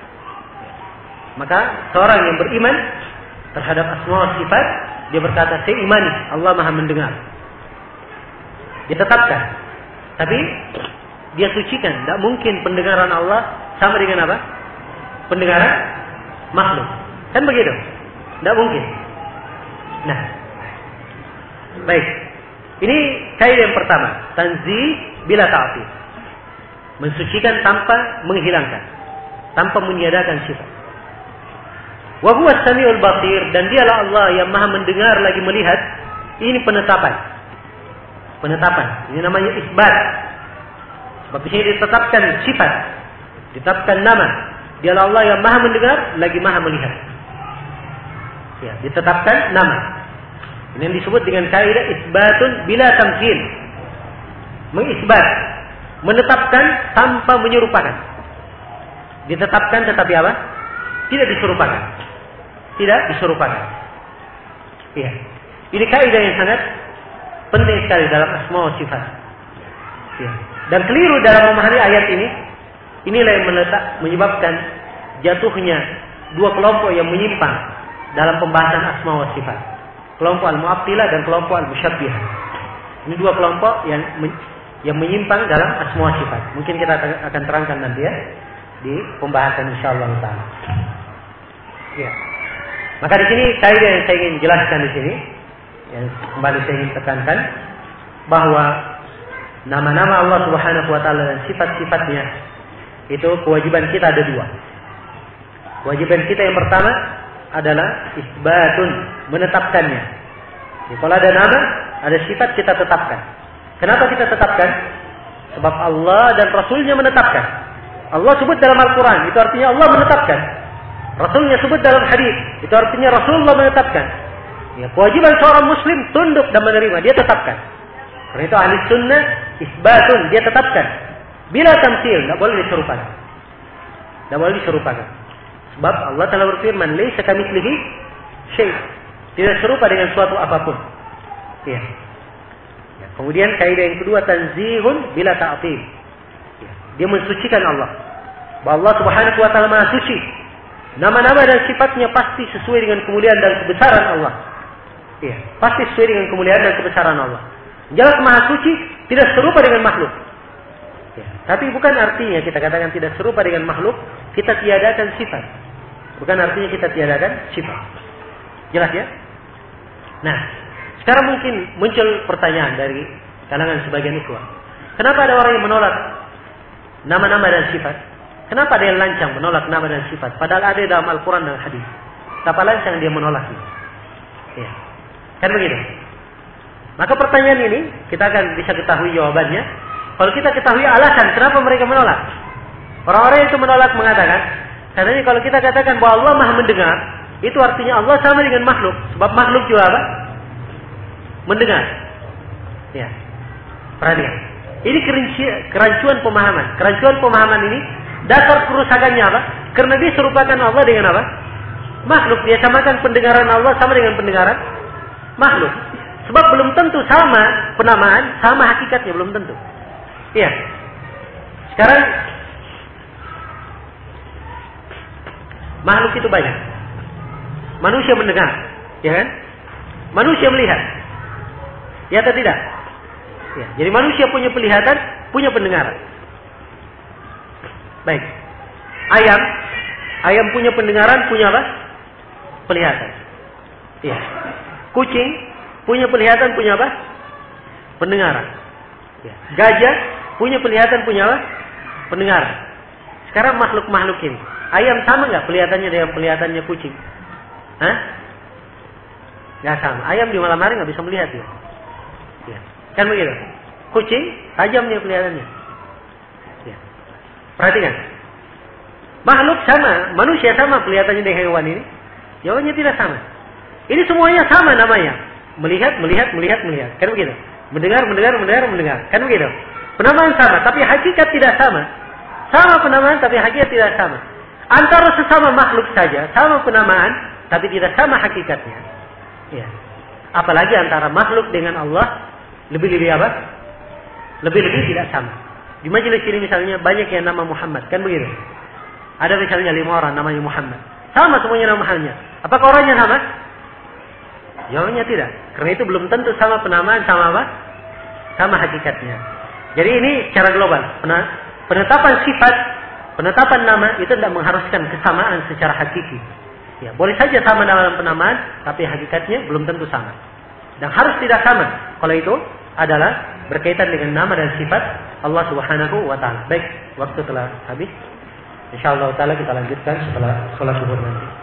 Maka seorang yang beriman terhadap asma wa sifat, dia berkata, saya imani Allah Maha mendengar. Dia tetapkan. Tapi dia sucikan. Tidak mungkin pendengaran Allah sama dengan apa? Pendengaran makhluk. Kan begitu? Tidak mungkin. Nah, baik. Ini kaidah yang pertama. Tanzih bila ta'til. Mensucikan tanpa menghilangkan. Tanpa meniadakan sifat. Wa huwa as-sami'ul basir. Dan dialah Allah yang Maha mendengar lagi melihat. Ini penetapan. Penetapan. Ini namanya isbat. Sebab di sini ditetapkan sifat. Ditetapkan nama. Dialah Allah yang Maha mendengar lagi Maha melihat. Ya, ditetapkan nama. Ini yang disebut dengan kaidah isbatun bila tamthil. Mengisbat, menetapkan tanpa menyerupakan. Ditetapkan tetapi apa? Tidak diserupakan. Tidak diserupakan. Iya. Ini kaidah yang sangat penting sekali dalam asma wa sifat. Ya. Dan keliru dalam memahami ayat ini, inilah yang meletak, menyebabkan jatuhnya dua kelompok yang menyimpang dalam pembahasan asma wa sifat. Kelompok al-mu'attilah dan kelompok al-musyabbihah. Ini dua kelompok yang yang menyimpang dalam asma wa sifat. Mungkin kita akan terangkan nanti ya di pembahasan insyaallah taala. Ya. Maka di sini kaidah yang saya ingin jelaskan di sini, yang kembali saya ingin tekankan bahwa nama-nama Allah Subhanahu wa taala dan sifat-sifatnya, itu kewajiban kita ada dua. Kewajiban kita yang pertama adalah isbatun, menetapkannya. Jadi, kalau ada nama, ada sifat, kita tetapkan. Kenapa kita tetapkan? Sebab Allah dan Rasulnya menetapkan. Allah sebut dalam Al-Quran, itu artinya Allah menetapkan. Rasulnya sebut dalam hadis, itu artinya Rasulullah menetapkan. Ya, kewajiban seorang Muslim tunduk dan menerima, dia tetapkan. Karena itu ahli sunnah isbatun, dia tetapkan. Bila tamtsil, tidak boleh diserupakan. Tidak boleh diserupakan. Sebab Allah telah berfirman, "Laisa kamitslihi syai'." Tidak serupa dengan suatu apapun. Ya. Ya. Kemudian kaidah yang kedua, tanzihun bila ta'til. Ya. Dia mensucikan Allah. Bahwa Allah Subhanahu wa taala Maha suci. Nama-nama dan sifatnya pasti sesuai dengan kemuliaan dan kebesaran Allah. Ya. Pasti sesuai dengan kemuliaan dan kebesaran Allah. Jelas Maha suci, tidak serupa dengan makhluk. Ya. Tapi bukan artinya kita katakan tidak serupa dengan makhluk, kita tiadakan sifat. Bukan artinya kita tiadakan sifat. Jelas ya? Nah, sekarang mungkin muncul pertanyaan dari kalangan sebagian ikhwan. Kenapa ada orang yang menolak nama-nama dan sifat? Kenapa ada yang lancang menolak nama dan sifat? Padahal ada dalam Al-Quran dan hadis. Kenapa lancang dia menolaknya? Ya. Kan begitu? Maka pertanyaan ini kita akan bisa ketahui jawabannya. Kalau kita ketahui alasan kenapa mereka menolak. Orang-orang itu menolak mengatakan, katanya kalau kita katakan bahwa Allah Maha mendengar, itu artinya Allah sama dengan makhluk. Sebab makhluk juga apa? Mendengar. Ya. Perhatikan. Ini kerancuan pemahaman. Kerancuan pemahaman ini dasar kerusakannya apa? Karena dia serupakan Allah dengan apa? Makhluk. Dia samakan pendengaran Allah sama dengan pendengaran makhluk. Sebab belum tentu sama penamaan, sama hakikatnya belum tentu. Iya. Sekarang makhluk itu banyak. Manusia mendengar, ya kan? Manusia melihat. Ya atau tidak? Ya. Jadi manusia punya penglihatan, punya pendengaran. Baik. Ayam, ayam punya pendengaran, punya apa? Penglihatan. Iya. Kucing punya penglihatan, punya apa? Pendengaran. Ya. Gajah punya penglihatan, punya apa? Pendengaran. Sekarang makhluk-makhluk ini, ayam sama nggak penglihatannya dengan penglihatannya kucing? Hah? Nggak sama. Ayam di malam hari nggak bisa melihat ya. Ya. Kan begitu. Kucing tajamnya penglihatannya. Ya. Perhatikan. Makhluk sama, manusia sama penglihatannya dengan hewan ini. Jawabannya tidak sama. Ini semuanya sama namanya. Melihat, melihat, melihat, melihat. Kan begitu. Mendengar, mendengar, mendengar, mendengar. Kan begitu. Penamaan sama, tapi hakikat tidak sama. Sama penamaan, tapi hakikat tidak sama. Antara sesama makhluk saja, sama penamaan, tapi tidak sama hakikatnya. Ya. Apalagi antara makhluk dengan Allah, lebih-lebih apa? Lebih-lebih tidak sama. Di majelis ini misalnya banyak yang nama Muhammad, kan begitu? Ada misalnya lima orang namanya Muhammad. Sama semuanya namanya. Apakah orangnya sama? Jawabannya tidak. Karena itu belum tentu sama penamaan, sama apa? Sama hakikatnya. Jadi ini secara global. Penetapan sifat, penetapan nama itu tidak mengharuskan kesamaan secara hakiki. Ya, boleh saja sama dalam penamaan, tapi hakikatnya belum tentu sama. Dan harus tidak sama. Kalau itu adalah berkaitan dengan nama dan sifat Allah Subhanahu wa taala. Baik, waktu telah habis. Insyaallah taala kita lanjutkan setelah salat zuhur nanti.